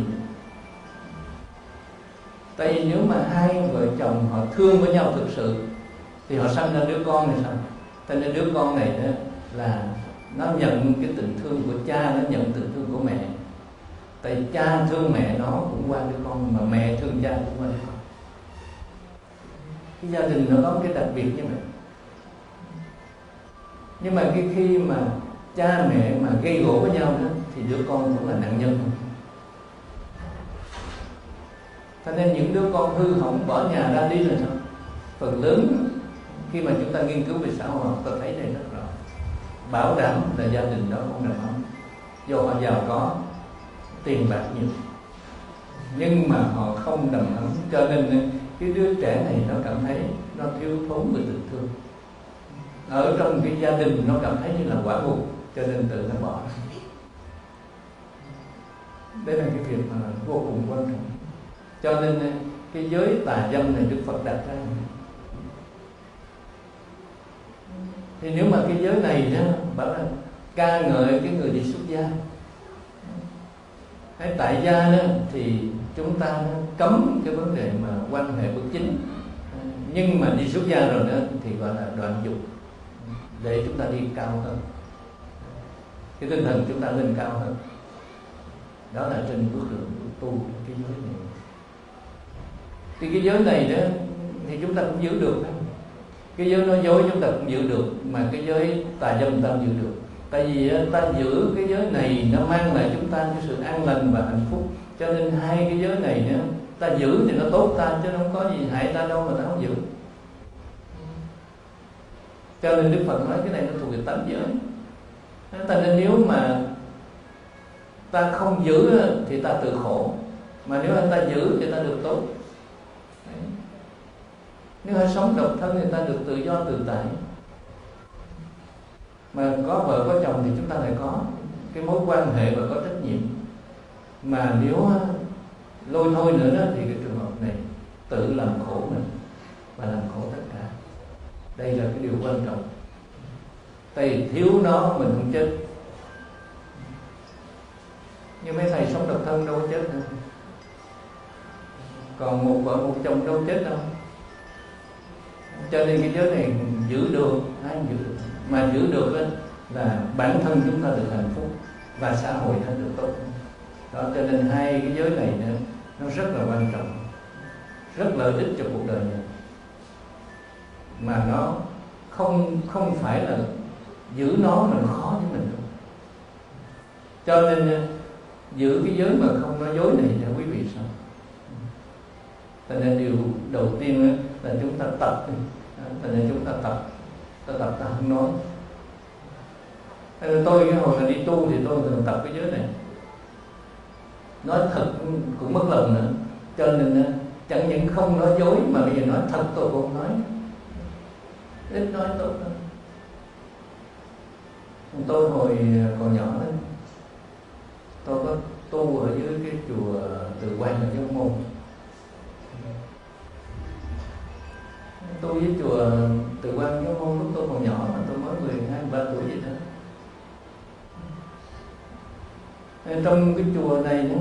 Tại vì nếu mà hai vợ chồng họ thương với nhau thực sự thì họ sanh ra đứa con này sao? Cho nên đứa con này đó là nó nhận cái tình thương của cha, nó nhận tình thương của mẹ. Tại cha thương mẹ nó cũng qua đứa con, mà mẹ thương cha cũng qua đứa con. Cái gia đình nó có cái đặc biệt như vậy. Nhưng mà cái khi mà cha mẹ mà gây gổ với nhau đó, thì đứa con cũng là nạn nhân. Cho nên những đứa con hư hỏng bỏ nhà ra đi là sao? Phần lớn khi mà chúng ta nghiên cứu về xã hội, ta thấy đây rất rõ. Bảo đảm là gia đình đó không đầm ấm, do họ giàu có, tiền bạc nhiều, nhưng mà họ không đầm ấm. Cho nên cái đứa trẻ này nó cảm thấy nó thiếu thốn về tình thương. Ở trong cái gia đình nó cảm thấy như là quả ngục, cho nên tự nó bỏ. Đây là cái việc mà vô cùng quan trọng. Cho nên cái giới tà dâm này Đức Phật đặt ra. Thì nếu mà cái giới này đó bảo là ca ngợi cái người đi xuất gia, hay tại gia đó thì chúng ta cấm cái vấn đề mà quan hệ bất chính. Nhưng mà đi xuất gia rồi nữa thì gọi là đoạn dục, để chúng ta đi cao hơn, cái tinh thần chúng ta lên cao hơn. Đó là trên bước đường tu cái giới này. Thì cái giới này đó thì chúng ta cũng giữ được. Cái giới nói dối chúng ta cũng giữ được, mà cái giới tà dâm ta không giữ được. Tại vì ta giữ cái giới này nó mang lại chúng ta cái sự an lành và hạnh phúc. Cho nên hai cái giới này nữa, ta giữ thì nó tốt ta, chứ không có gì hại ta đâu mà ta không giữ. Cho nên Đức Phật nói cái này nó thuộc về tám giới. Ta nên nếu mà ta không giữ thì ta tự khổ, mà nếu anh ta giữ thì ta được tốt. Nếu ai sống độc thân thì ta được tự do tự tại. Mà có vợ có chồng thì chúng ta lại có cái mối quan hệ và có trách nhiệm. Mà nếu lôi thôi nữa đó, thì cái trường hợp này tự làm khổ mình và làm khổ tất cả. Đây là cái điều quan trọng. Tại thiếu nó mình không chết. Nhưng mấy thầy sống độc thân đâu có chết đâu. Còn một vợ một chồng đâu chết đâu. Cho nên cái giới này giữ được, ai giữ được. Mà giữ được đó, là bản thân chúng ta được hạnh phúc và xã hội nó được tốt. Đó, cho nên hai cái giới này nữa, nó rất là quan trọng, rất lợi ích cho cuộc đời này. Mà nó không không phải là giữ nó mà nó khó với mình đâu. Cho nên giữ cái giới mà không nói dối này cho quý vị sao? Cho nên điều đầu tiên là chúng ta tập. Cho nên chúng ta tập, ta tập ta không nói. Tôi cái hồi mà đi tu thì tôi thường tập cái giới này. Nói thật cũng mất lòng nữa. Cho nên chẳng những không nói dối, mà bây giờ nói thật tôi cũng nói. Ít nói tốt hơn. Tôi hồi còn nhỏ đó, tôi có tu ở dưới cái chùa Từ Quan ở Dông Môn. Tu với chùa Từ Quan Dông Môn lúc tôi còn nhỏ, mà tôi mới mười hai, mười ba tuổi vậy đó. Trong cái chùa này nữa,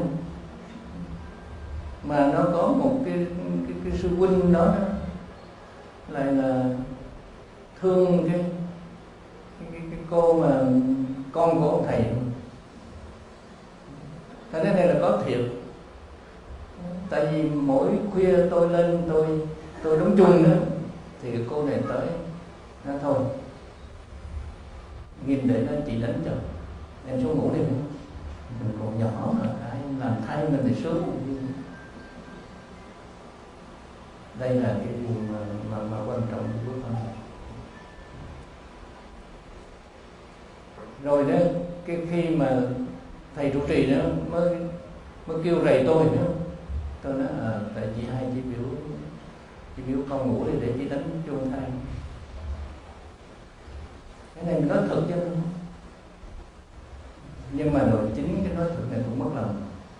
mà nó có một cái cái, cái sư huynh đó, đó lại là thương cái cái, cái, cái cô mà con của ông thầy. Cái này là có thiệt. Tại vì mỗi khuya tôi lên tôi tôi đóng chung nữa, thì cái cô này tới nó thôi, ghim để nó chị đánh cho em xuống ngủ đi. Mình còn nhỏ mà ai làm thay mình thì sướng. Đây là cái điều mà, mà, mà quan trọng của con. Rồi đó, cái khi mà thầy trụ trì đó mới mới kêu rầy tôi nữa. Tôi nói à, tại chị hai chị biểu chị biểu con ngủ đi để chị đánh chuông thay. Cái này mình nói thật chứ không. Nhưng mà rồi chính cái nói thật này cũng mất lòng.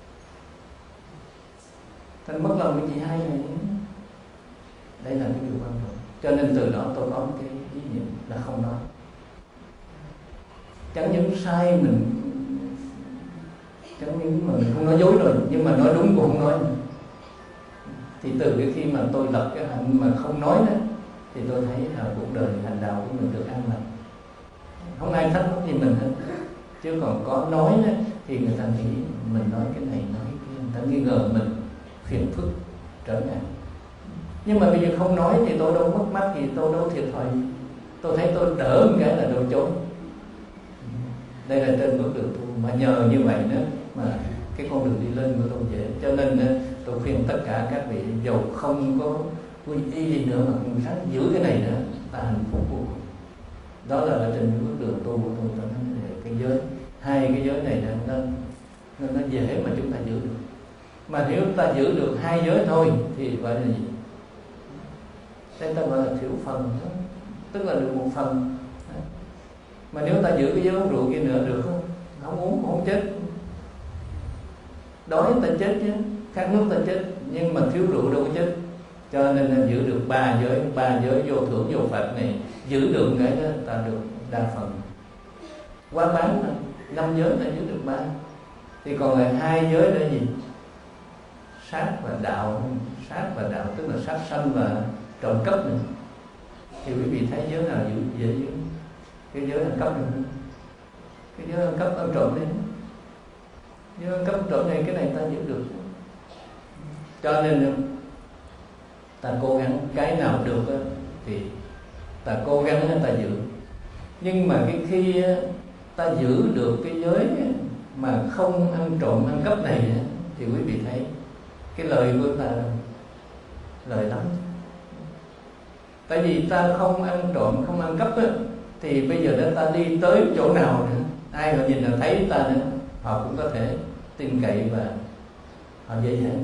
Thành mất lòng với chị hai này. Đây là cái điều quan trọng. Cho nên từ đó tôi có cái ý niệm là không nói. Chẳng những sai mình, chẳng những mà mình không nói dối rồi, nhưng mà nói đúng cũng không nói. Thì từ cái khi mà tôi lập cái hạnh mà không nói đó, thì tôi thấy là cuộc đời hành đạo của mình được an lành, không ai thách móc gì mình hết. Chứ còn có nói đó, thì người ta nghĩ mình nói cái này nói cái kia, người ta nghi ngờ mình, phiền phức trở ngại. Nhưng mà bây giờ không nói thì tôi đâu mất mát gì, tôi đâu thiệt thòi gì. Tôi thấy tôi đỡ một cái là tôi trốn. Đây là trên bước đường tu, mà nhờ như vậy nữa mà cái con đường đi lên của tôi dễ. Cho nên tôi khuyên tất cả các vị dầu không có quy y gì nữa mà cũng ráng giữ cái này nữa là hạnh phúc của tôi. Đó là ở trên bước đường tu của tôi. Tôi nói cái giới, hai cái giới này nó, nó, nó dễ mà chúng ta giữ được. Mà nếu chúng ta giữ được hai giới thôi thì gọi là gì? Đây ta gọi là thiểu phần, tức là được một phần. Mà nếu ta giữ cái giới uống rượu kia nữa được không? Không uống cũng không chết. Đói ta chết chứ, khát nước ta chết, nhưng mà thiếu rượu đâu có chết. Cho nên là giữ được ba giới, ba giới vô thưởng vô phạt này, giữ được cái đó ta được đa phần. Quá bán thôi, năm giới ta giữ được ba, thì còn lại hai giới là gì? Sát và đạo, sát và đạo tức là sát sanh và trộm cắp nữa. Thì quý vị thấy giới nào giữ dễ giữ? Cái giới ăn cắp này, cái giới ăn cắp ăn trộm này, giới ăn cắp trộm này, cái này ta giữ được. Cho nên ta cố gắng cái nào được thì ta cố gắng ta giữ. Nhưng mà cái khi ta giữ được cái giới mà không ăn trộm ăn cắp này thì quý vị thấy cái lời của ta lời lắm. Tại vì ta không ăn trộm không ăn cắp thì bây giờ ta đi tới chỗ nào nữa, ai mà nhìn là thấy ta nữa, họ cũng có thể tin cậy và họ dễ dàng.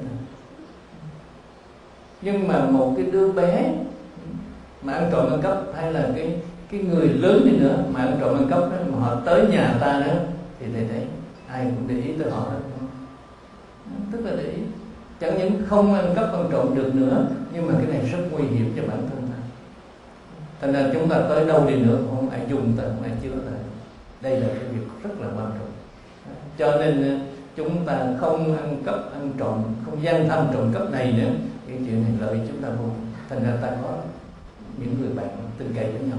Nhưng mà một cái đứa bé mà ăn trộm ăn cắp, hay là cái cái người lớn đi nữa mà ăn trộm ăn cắp đó, mà họ tới nhà ta nữa thì thầy thấy ai cũng để ý tới họ hết. Tức là để ý, chẳng những không ăn cắp ăn trộm được nữa, nhưng mà cái này rất nguy hiểm cho bản thân ta. Thành ra chúng ta tới đâu đi nữa không ai dùng ta, không ai chữa ta. Đây là cái việc rất là quan trọng. Cho nên chúng ta không ăn cắp ăn trộm, không gian tham trộm cắp này nữa, cái chuyện này lợi chúng ta vô. Thành ra ta có những người bạn tin cậy với nhau.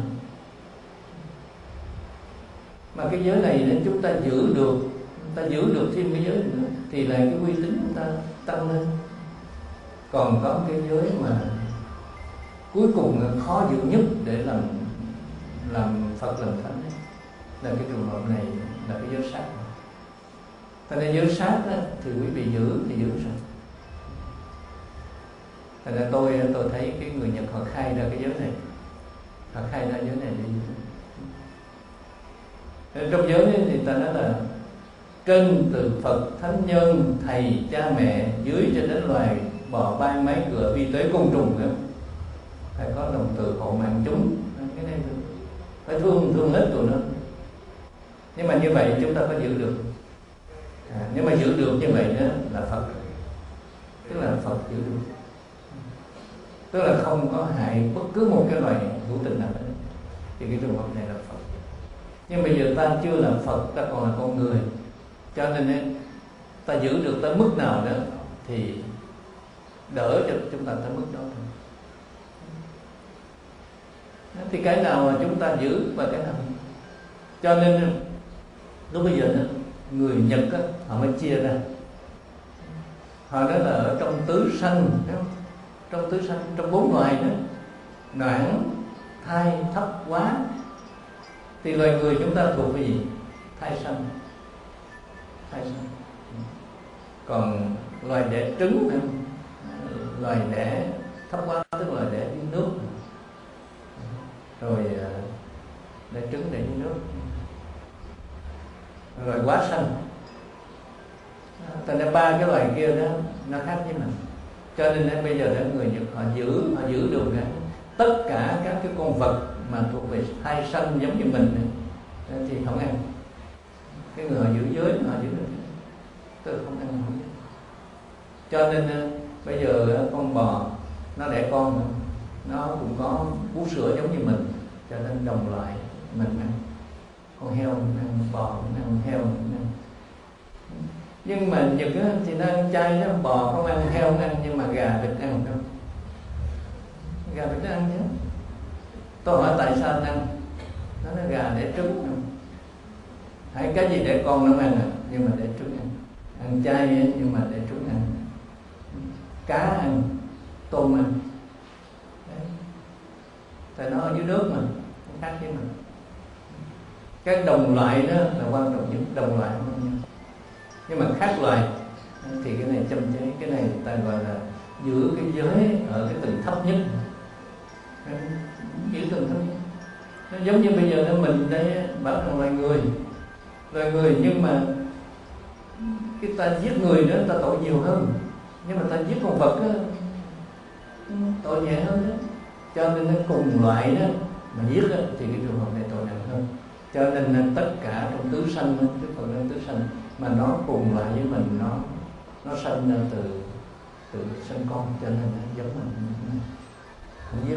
Mà cái giới này nếu chúng ta giữ được, ta giữ được thêm cái giới nữa thì là cái uy tín chúng ta tăng lên. Còn có cái giới mà cuối cùng là khó giữ nhất để làm làm Phật làm Thánh ấy, là cái trường hợp này là cái giới sát. Thành ra giới sát đó, thì quý vị giữ thì giữ sao? Thành ra tôi tôi thấy cái người Nhật họ khai ra cái giới này, họ khai ra giới này để giữ. Trong giới ấy, thì ta nói là trên từ Phật thánh nhân thầy cha mẹ, dưới cho đến loài bò bay máy cửa vi tế côn trùng nữa, phải có lòng từ hộ mạng chúng. Cái này phải thương thương hết tụi nó. Nhưng mà như vậy chúng ta có giữ được. À, nếu mà giữ được như vậy đó là Phật, tức là Phật giữ được, tức là không có hại bất cứ một cái loài hữu tình nào nữa, thì cái trường hợp này là Phật. Nhưng bây giờ ta chưa là Phật, ta còn là con người, cho nên ta giữ được tới mức nào đó thì đỡ cho chúng ta tới mức đó thôi. Thì cái nào mà chúng ta giữ và cái nào, cho nên lúc bây giờ đó, người Nhật á, họ mới chia ra. Họ nói là ở trong tứ sanh, trong tứ sanh, trong bốn loài đó, noãn, thai, thấp, quá, thì loài người chúng ta thuộc về gì? Thai sanh, thai sanh. Còn loài đẻ trứng, loài đẻ thấp quá tức là đẻ dưới nước, rồi đẻ trứng đẻ dưới nước, rồi quá sanh. Thành ra ba cái loài kia đó nó khác với mình. Cho nên đến bây giờ đó, người Nhật họ giữ họ giữ được cái tất cả các cái con vật mà thuộc về thai sanh giống như mình này, thì không ăn. Cái người họ giữ giới họ giữ được, tức là không ăn không. Cho nên bây giờ con bò nó đẻ con, nó cũng có bú sữa giống như mình, cho nên đồng loại mình ăn. Con heo mình ăn, bò mình ăn, heo mình ăn. Nhưng mà Nhật á, thì nó ăn chay đó, bò không ăn, heo không ăn, nhưng mà gà vịt ăn không? Gà vịt nó ăn chứ. Tôi hỏi tại sao anh ăn? Nó nói gà để trứng, hay cái gì để con nó ăn à? Nhưng mà để trứng ăn. Ăn chay ấy, nhưng mà để trứng ăn. Cá ăn, tôm ăn. Đấy. Tại nó ở dưới nước mà, không khác với mình. Cái đồng loại đó là quan trọng nhất, đồng loại không nhau. Nhưng mà khác loại thì cái này châm chế, cái này người ta gọi là giữ cái giới ở cái tầng thấp nhất, giữ tầng thấp nhất. Nó giống như bây giờ nó mình đây bảo rằng loài người, loài người nhưng mà cái ta giết người nữa ta tội nhiều hơn, nhưng mà ta giết con vật đó, tội nhẹ hơn đó. Cho nên nó cùng loại đó mà giết đó, thì cái trường hợp này tội nặng hơn. Cho nên tất cả trong tứ sanh, cái phần năng tứ sanh mà nó cùng lại với mình, nó nó sanh ra từ từ sinh con, cho nên nó giống mình không giết.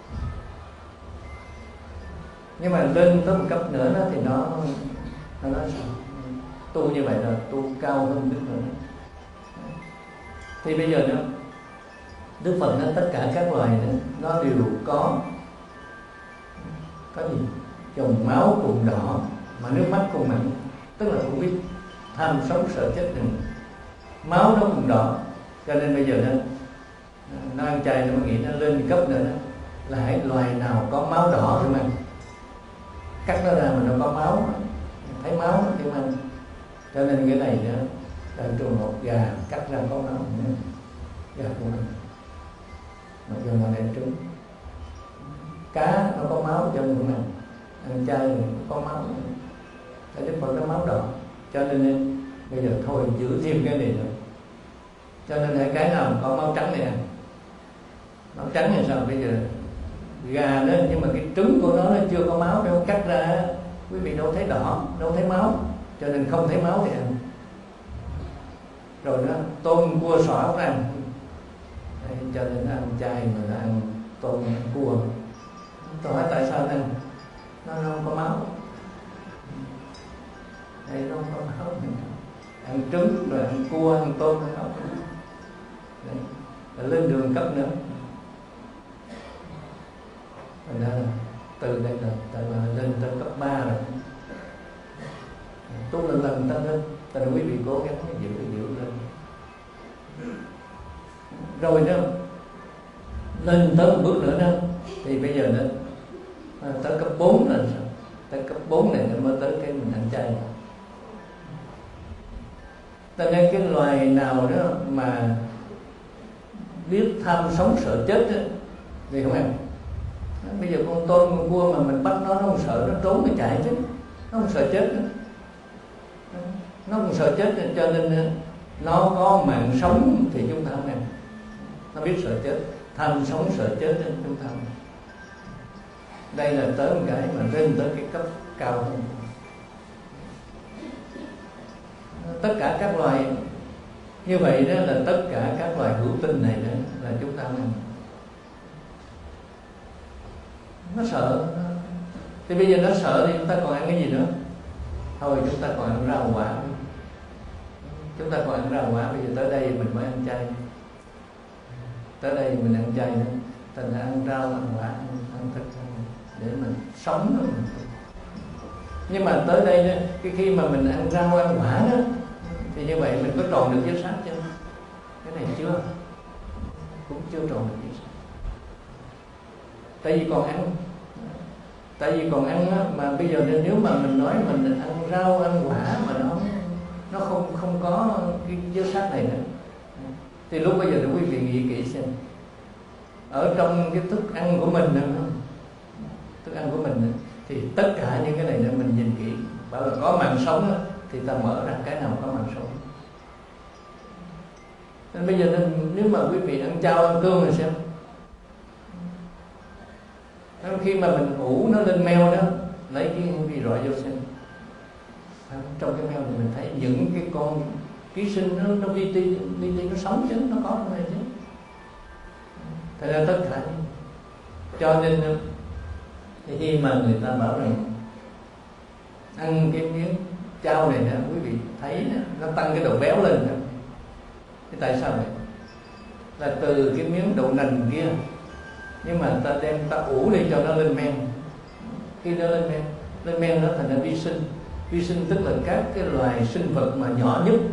Nhưng mà lên tới một cấp nữa đó thì nó nó nói tu như vậy là tu cao hơn Đức Phật. Thì bây giờ đó Đức Phật nói tất cả các loài đó, nó đều có có gì dòng máu cùng đỏ mà nước mắt cùng mặn, tức là cũng biết tham sống sợ chết đừng máu nó cùng đỏ. Cho nên bây giờ nó nó ăn chay nó nghĩ nó lên cấp nữa đó, là hãy loài nào có máu đỏ thì mình cắt nó ra mà nó có máu, thấy máu thì mình. Cho nên cái này đó là trường hợp gà cắt ra có máu, gà của mình mặc dù mà để trứng. Cá nó có máu cho nên mình ăn chay mình có máu, cái Đức Phật nó máu đỏ. Cho nên bây giờ thôi giữ thêm cái này nữa. Cho nên cái nào có máu trắng này ăn. Máu trắng thì sao? Bây giờ gà đó nhưng mà cái trứng của nó nó chưa có máu, đâu cắt ra quý vị đâu thấy đỏ, đâu thấy máu, cho nên không thấy máu thì ăn. Rồi nó tôm cua sò ốc ăn. Đấy, cho nên ăn chay mà nó ăn tôm ăn cua. Tôi hỏi tại sao ăn? Nó không có máu. Đây nó không có máu. Ăn trứng rồi ăn cua, ăn tôm, ăn ốc. Đấy, là lên đường cấp nữa. Rồi đó, từ đây là, là lên tới cấp ba rồi. Tu lần lần tăng lên. Cho nên quý vị cố gắng giữ giữ lên. Rồi đó, lên tới một bước nữa đó, thì bây giờ nó tới cấp bốn là sao? Tới cấp bốn này nó mới tới cái mình ăn chay. Cho nên cái loài nào đó mà biết tham sống sợ chết đó, thì không ăn. Bây giờ con tôm, con cua mà mình bắt nó, nó không sợ, nó trốn, nó chạy chứ. Nó không sợ chết nữa. Nó không sợ chết, cho nên nó có mạng sống thì chúng ta không ăn. Nó biết sợ chết, tham sống sợ chết nên chúng ta không ăn. Đây là tới một cái mà lên tới cái cấp cao hơn. Tất cả các loài như vậy đó là tất cả các loài hữu tinh này đó là chúng ta ăn. Nó sợ, thì bây giờ nó sợ thì chúng ta còn ăn cái gì nữa? Thôi chúng ta còn ăn rau quả. Chúng ta còn ăn rau quả, bây giờ tới đây mình mới ăn chay. Tới đây mình ăn chay nữa, thành ra ăn rau, ăn quả, ăn, ăn thịt để mình sống đó. Nhưng mà tới đây đó, cái khi mà mình ăn rau, ăn quả đó, thì như vậy mình có tròn được giới sát chưa? Cái này chưa, cũng chưa tròn được giới sát. Tại vì còn ăn, tại vì còn ăn á, mà bây giờ nếu mà mình nói mình ăn rau, ăn quả mà nó nó không không có cái giới sát này nữa, thì lúc bây giờ thì quý vị nghĩ kỹ xem, ở trong cái thức ăn của mình nữa, thức ăn của mình nữa, thì tất cả những cái này nữa mình nhìn kỹ, bảo là có mạng sống đó, thì ta mở ra cái nào có mạng sống. Nên bây giờ nên, nếu mà quý vị ăn chao, ăn cơm thì xem, khi mà mình ủ nó lên meo đó, lấy cái vị rọi vô xem, trong cái meo thì mình thấy những cái con ký sinh nó nó vi ti vi ti nó sống chứ, nó có trong này chứ. Thật ra tất cả, cho nên thì khi mà người ta bảo rằng ăn cái miếng chao này nè, quý vị thấy nó tăng cái độ béo lên nè. Thì tại sao vậy? Là từ cái miếng đậu nành kia nhưng mà ta đem ta ủ đi cho nó lên men. Khi nó lên men, lên men nó thành ra vi sinh. Vi sinh tức là các cái loài sinh vật mà nhỏ nhất,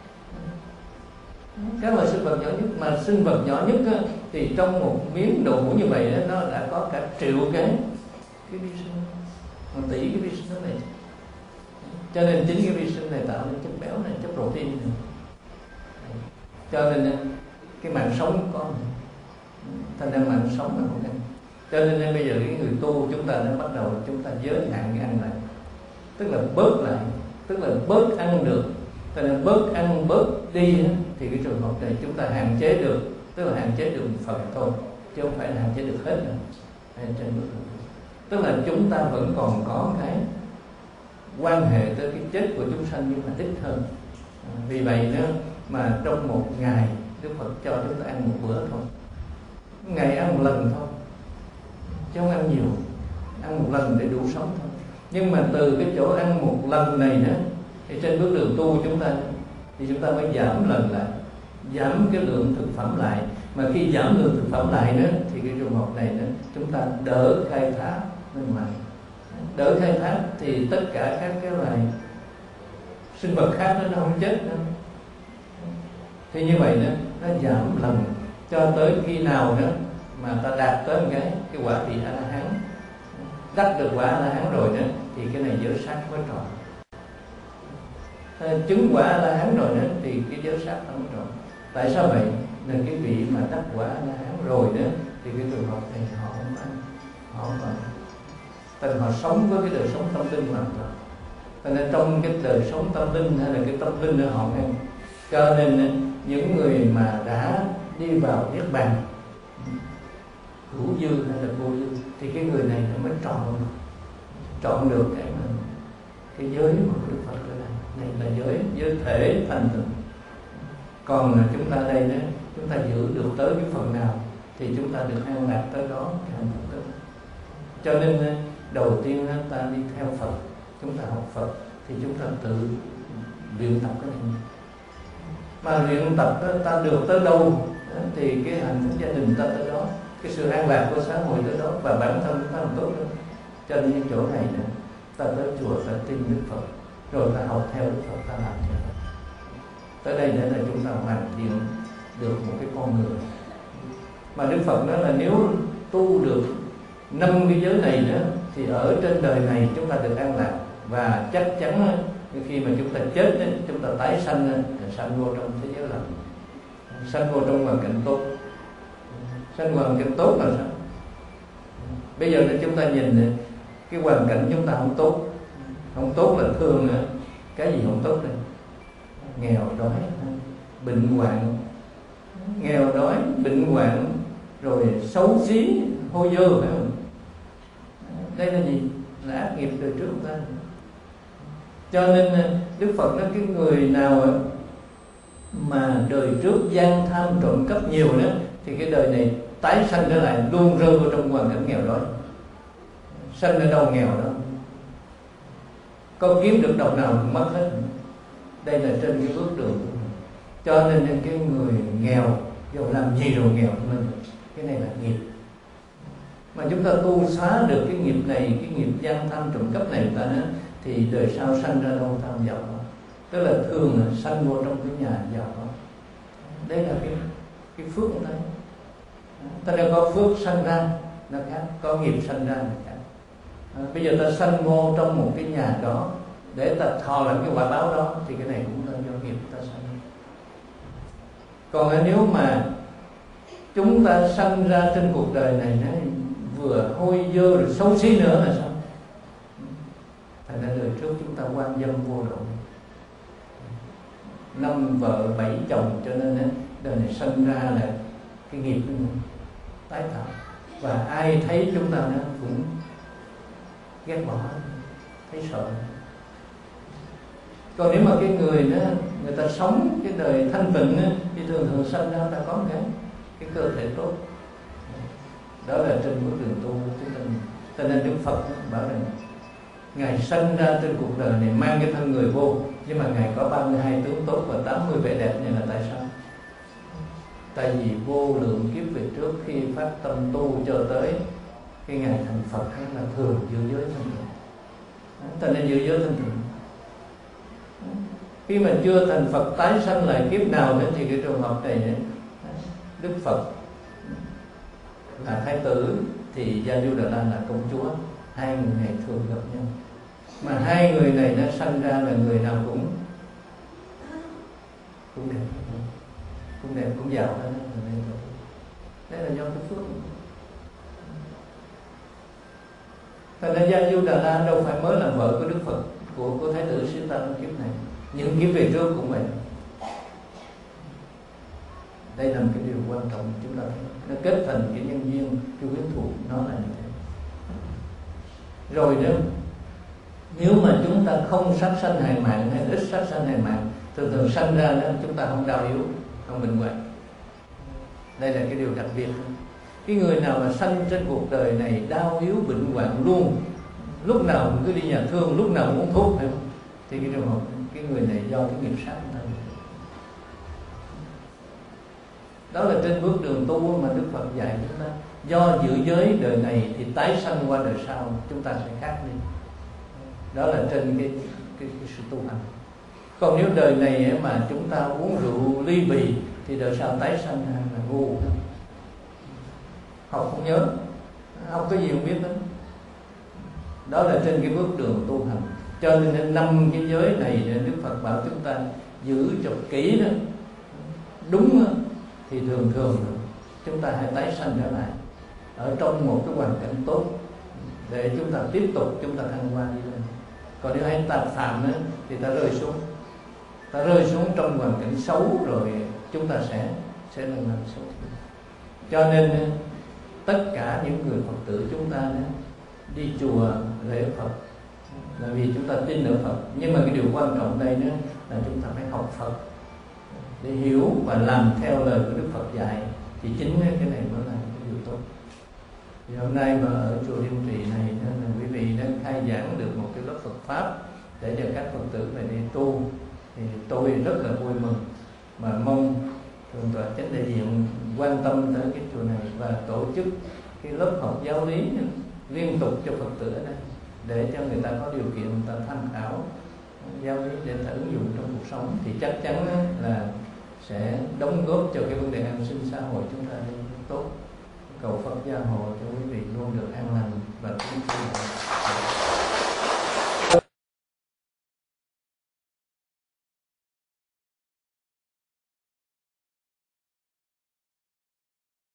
các loài sinh vật nhỏ nhất. Mà sinh vật nhỏ nhất á, thì trong một miếng đậu hũ như vậy đó, nó đã có cả triệu cái cái vi sinh, một tỷ cái vi sinh đó này. Cho nên chính cái vi sinh này tạo nên chất béo này, chất protein này. Cho nên cái mạng sống có, thành ra mạng sống là không ăn. Cho nên bây giờ cái người tu chúng ta đã bắt đầu chúng ta giới hạn cái ăn lại, tức là bớt lại, tức là bớt ăn được. Cho nên bớt ăn bớt đi thì cái trường hợp này chúng ta hạn chế được, tức là hạn chế được một phần thôi, chứ không phải là hạn chế được hết nữa. Tức là chúng ta vẫn còn có cái quan hệ tới cái chết của chúng sanh nhưng mà ít hơn. Vì vậy đó mà trong một ngày Đức Phật cho chúng ta ăn một bữa thôi, ngày ăn một lần thôi, chứ không ăn nhiều, ăn một lần để đủ sống thôi. Nhưng mà từ cái chỗ ăn một lần này đó thì trên bước đường tu chúng ta thì chúng ta mới giảm lần lại, giảm cái lượng thực phẩm lại. Mà khi giảm lượng thực phẩm lại đó thì cái trường hợp này đó chúng ta đỡ khai thác bên ngoài, đỡ khai thác thì tất cả các cái loài sinh vật khác nó không chết nữa. Thì như vậy đó nó giảm lần cho tới khi nào đó mà ta đạt tới một cái cái quả vị A La Hán, đắc được quả A La Hán rồi đó thì cái này giới sát mới tròn. Chứng quả A La Hán rồi đó thì cái giới sát không tròn. Tại sao vậy? Là cái vị mà đắc quả A La Hán rồi đó thì cái trường hợp này họ không ăn, họ không ăn. Tại họ sống với cái đời sống tâm linh hoàn toàn. Cho nên trong cái đời sống tâm linh hay là cái tâm linh đó họ ăn. Cho nên những người mà đã đi vào niết bàn hữu dư hay là vô dư thì cái người này nó mới chọn chọn được cái mà cái giới mà Đức Phật ở đây này là giới giới thể thành tựu. Còn chúng ta đây đó, chúng ta giữ được tới cái phần nào thì chúng ta được an lạc tới đó, cái hạnh phúc tới. Cho nên đầu tiên ta đi theo Phật, chúng ta học Phật thì chúng ta tự luyện tập cái này. Mà luyện tập đó, ta được tới đâu đó, thì cái hạnh phúc gia đình ta tới đó, cái sự an lạc của xã hội tới đó, và bản thân ta làm tốt hơn. Cho nên chỗ này nữa, ta tới chùa ta tin Đức Phật, rồi ta học theo Đức Phật, ta làm theo Phật. Tới đây để là chúng ta hoàn thiện được một cái con người. Mà Đức Phật nói là nếu tu được năm cái giới này nữa thì ở trên đời này chúng ta được an lạc, và chắc chắn khi mà chúng ta chết chúng ta tái sanh, sanh vô trong thế giới lành, sanh vô trong hoàn cảnh tốt. Sanh hoàn cảnh tốt là sao? Bây giờ chúng ta nhìn cái hoàn cảnh chúng ta không tốt, không tốt là thường cái gì không tốt đây? Nghèo đói, bệnh hoạn, nghèo đói, bệnh hoạn, rồi xấu xí, hôi dơ, phải không? Đây là gì? Là ác nghiệp đời trước của ta. Cho nên Đức Phật nói cái người nào mà đời trước gian tham trộm cắp nhiều đó thì cái đời này tái sanh trở lại luôn rơi vào trong hoàn cảnh nghèo đói. Sanh ở đâu nghèo đó, có kiếm được đồng nào cũng mất hết. Đây là trên cái bước đường. Cho nên cái người nghèo dù làm gì rồi nghèo mình, cái này là nghiệp. Mà chúng ta tu xóa được cái nghiệp này, cái nghiệp gian tham trộm cắp này ta đó, thì đời sau sanh ra đâu ta giàu đó. Tức là thường là sanh vô trong cái nhà giàu đó. Đây là cái cái phước của ta. Ta đã có phước sanh ra là khác, có nghiệp sanh ra là khác. À, bây giờ ta sanh vô trong một cái nhà đó để ta thọ làm cái quả báo đó thì cái này cũng là do nghiệp ta sanh. Còn nếu mà chúng ta sanh ra trên cuộc đời này nó vừa hôi dơ rồi xấu xí nữa là sao? Thành ra đời trước chúng ta quan dâm vô độ, năm vợ bảy chồng, cho nên đời này sanh ra là cái nghiệp tái tạo. Và ai thấy chúng ta nó cũng ghét bỏ, thấy sợ. Còn nếu mà cái người đó người ta sống cái đời thanh tịnh thì thường thường sanh ra ta có cái cái cơ thể tốt. Đó là trên bước đường tu chúng ta. Cho nên Đức Phật bảo rằng Ngài sanh ra trên cuộc đời này mang cái thân người vô, nhưng mà Ngài có ba mươi hai tướng tốt và tám mươi vẻ đẹp. Này là tại sao? Tại vì vô lượng kiếp về trước khi phát tâm tu cho tới cái ngày thành Phật là thường giữ giới thanh tịnh, ta nên giữ giới thanh tịnh. Khi mà chưa thành Phật tái sanh lại kiếp nào nữa thì cái trường hợp này Đức Phật là thái tử thì Gia Du Đà La là công chúa, hai người này thường gặp nhau. Mà hai người này nó sanh ra là người nào cũng cũng đẹp, cũng đẹp cũng giàu hơn. Đấy là do cái phước. Thành ra Gia Du Đà La đâu phải mới làm vợ của Đức Phật, của của thái tử Siddha trong kiếp này, những kiếp về trước cũng vậy. Đây là một cái điều quan trọng chúng ta thấy. Nó kết thành cái nhân duyên, cái quyến thuộc nó là như thế. Rồi nữa, nếu mà chúng ta không sát sanh hại mạng hay ít sát sanh hại mạng, thường thường sanh ra đó chúng ta không đau yếu, không bệnh hoạn. Đây là cái điều đặc biệt. Cái người nào mà sanh trên cuộc đời này đau yếu bệnh hoạn luôn, lúc nào cũng cứ đi nhà thương, lúc nào cũng uống thuốc, phải không? Thì cái trường hợp cái người này do cái nghiệp sát của ta. Đó là trên bước đường tu mà Đức Phật dạy chúng ta. Do giữ giới đời này thì tái sanh qua đời sau chúng ta sẽ khác đi. Đó là trên cái, cái, cái sự tu hành. Còn nếu đời này mà chúng ta uống rượu ly bì thì đời sau tái sanh là ngu, học không nhớ, không có gì không biết đó. Đó là trên cái bước đường tu hành. Cho nên năm cái giới này Đức Phật bảo chúng ta giữ cho kỹ đó, đúng đó, thì thường thường chúng ta hãy tái sanh trở lại ở trong một cái hoàn cảnh tốt để chúng ta tiếp tục chúng ta thăng hoa đi lên. Còn nếu hãy ta phạm nữa, thì ta rơi xuống, ta rơi xuống trong hoàn cảnh xấu rồi chúng ta sẽ sẽ lần lần xấu. Cho nên tất cả những người Phật tử chúng ta đi chùa lễ Phật là vì chúng ta tin ở Phật, nhưng mà cái điều quan trọng đây nữa là chúng ta phải học Phật để hiểu và làm theo lời của Đức Phật dạy, thì chính cái này mới là cái điều tốt. Thì hôm nay mà ở chùa Liên Trì này nên là quý vị nên khai giảng được một cái lớp Phật pháp để cho các Phật tử về đi tu, thì tôi rất là vui mừng, mà mong Thượng tọa Chánh Đại Diện quan tâm tới cái chùa này và tổ chức cái lớp học giáo lý liên tục cho Phật tử ở đây, để cho người ta có điều kiện người ta tham khảo giáo lý để ta ứng dụng trong cuộc sống, thì chắc chắn là sẽ đóng góp cho cái vấn đề an sinh xã hội chúng ta tốt. Cầu Phật gia hộ cho quý vị luôn được an lành và tiến triển.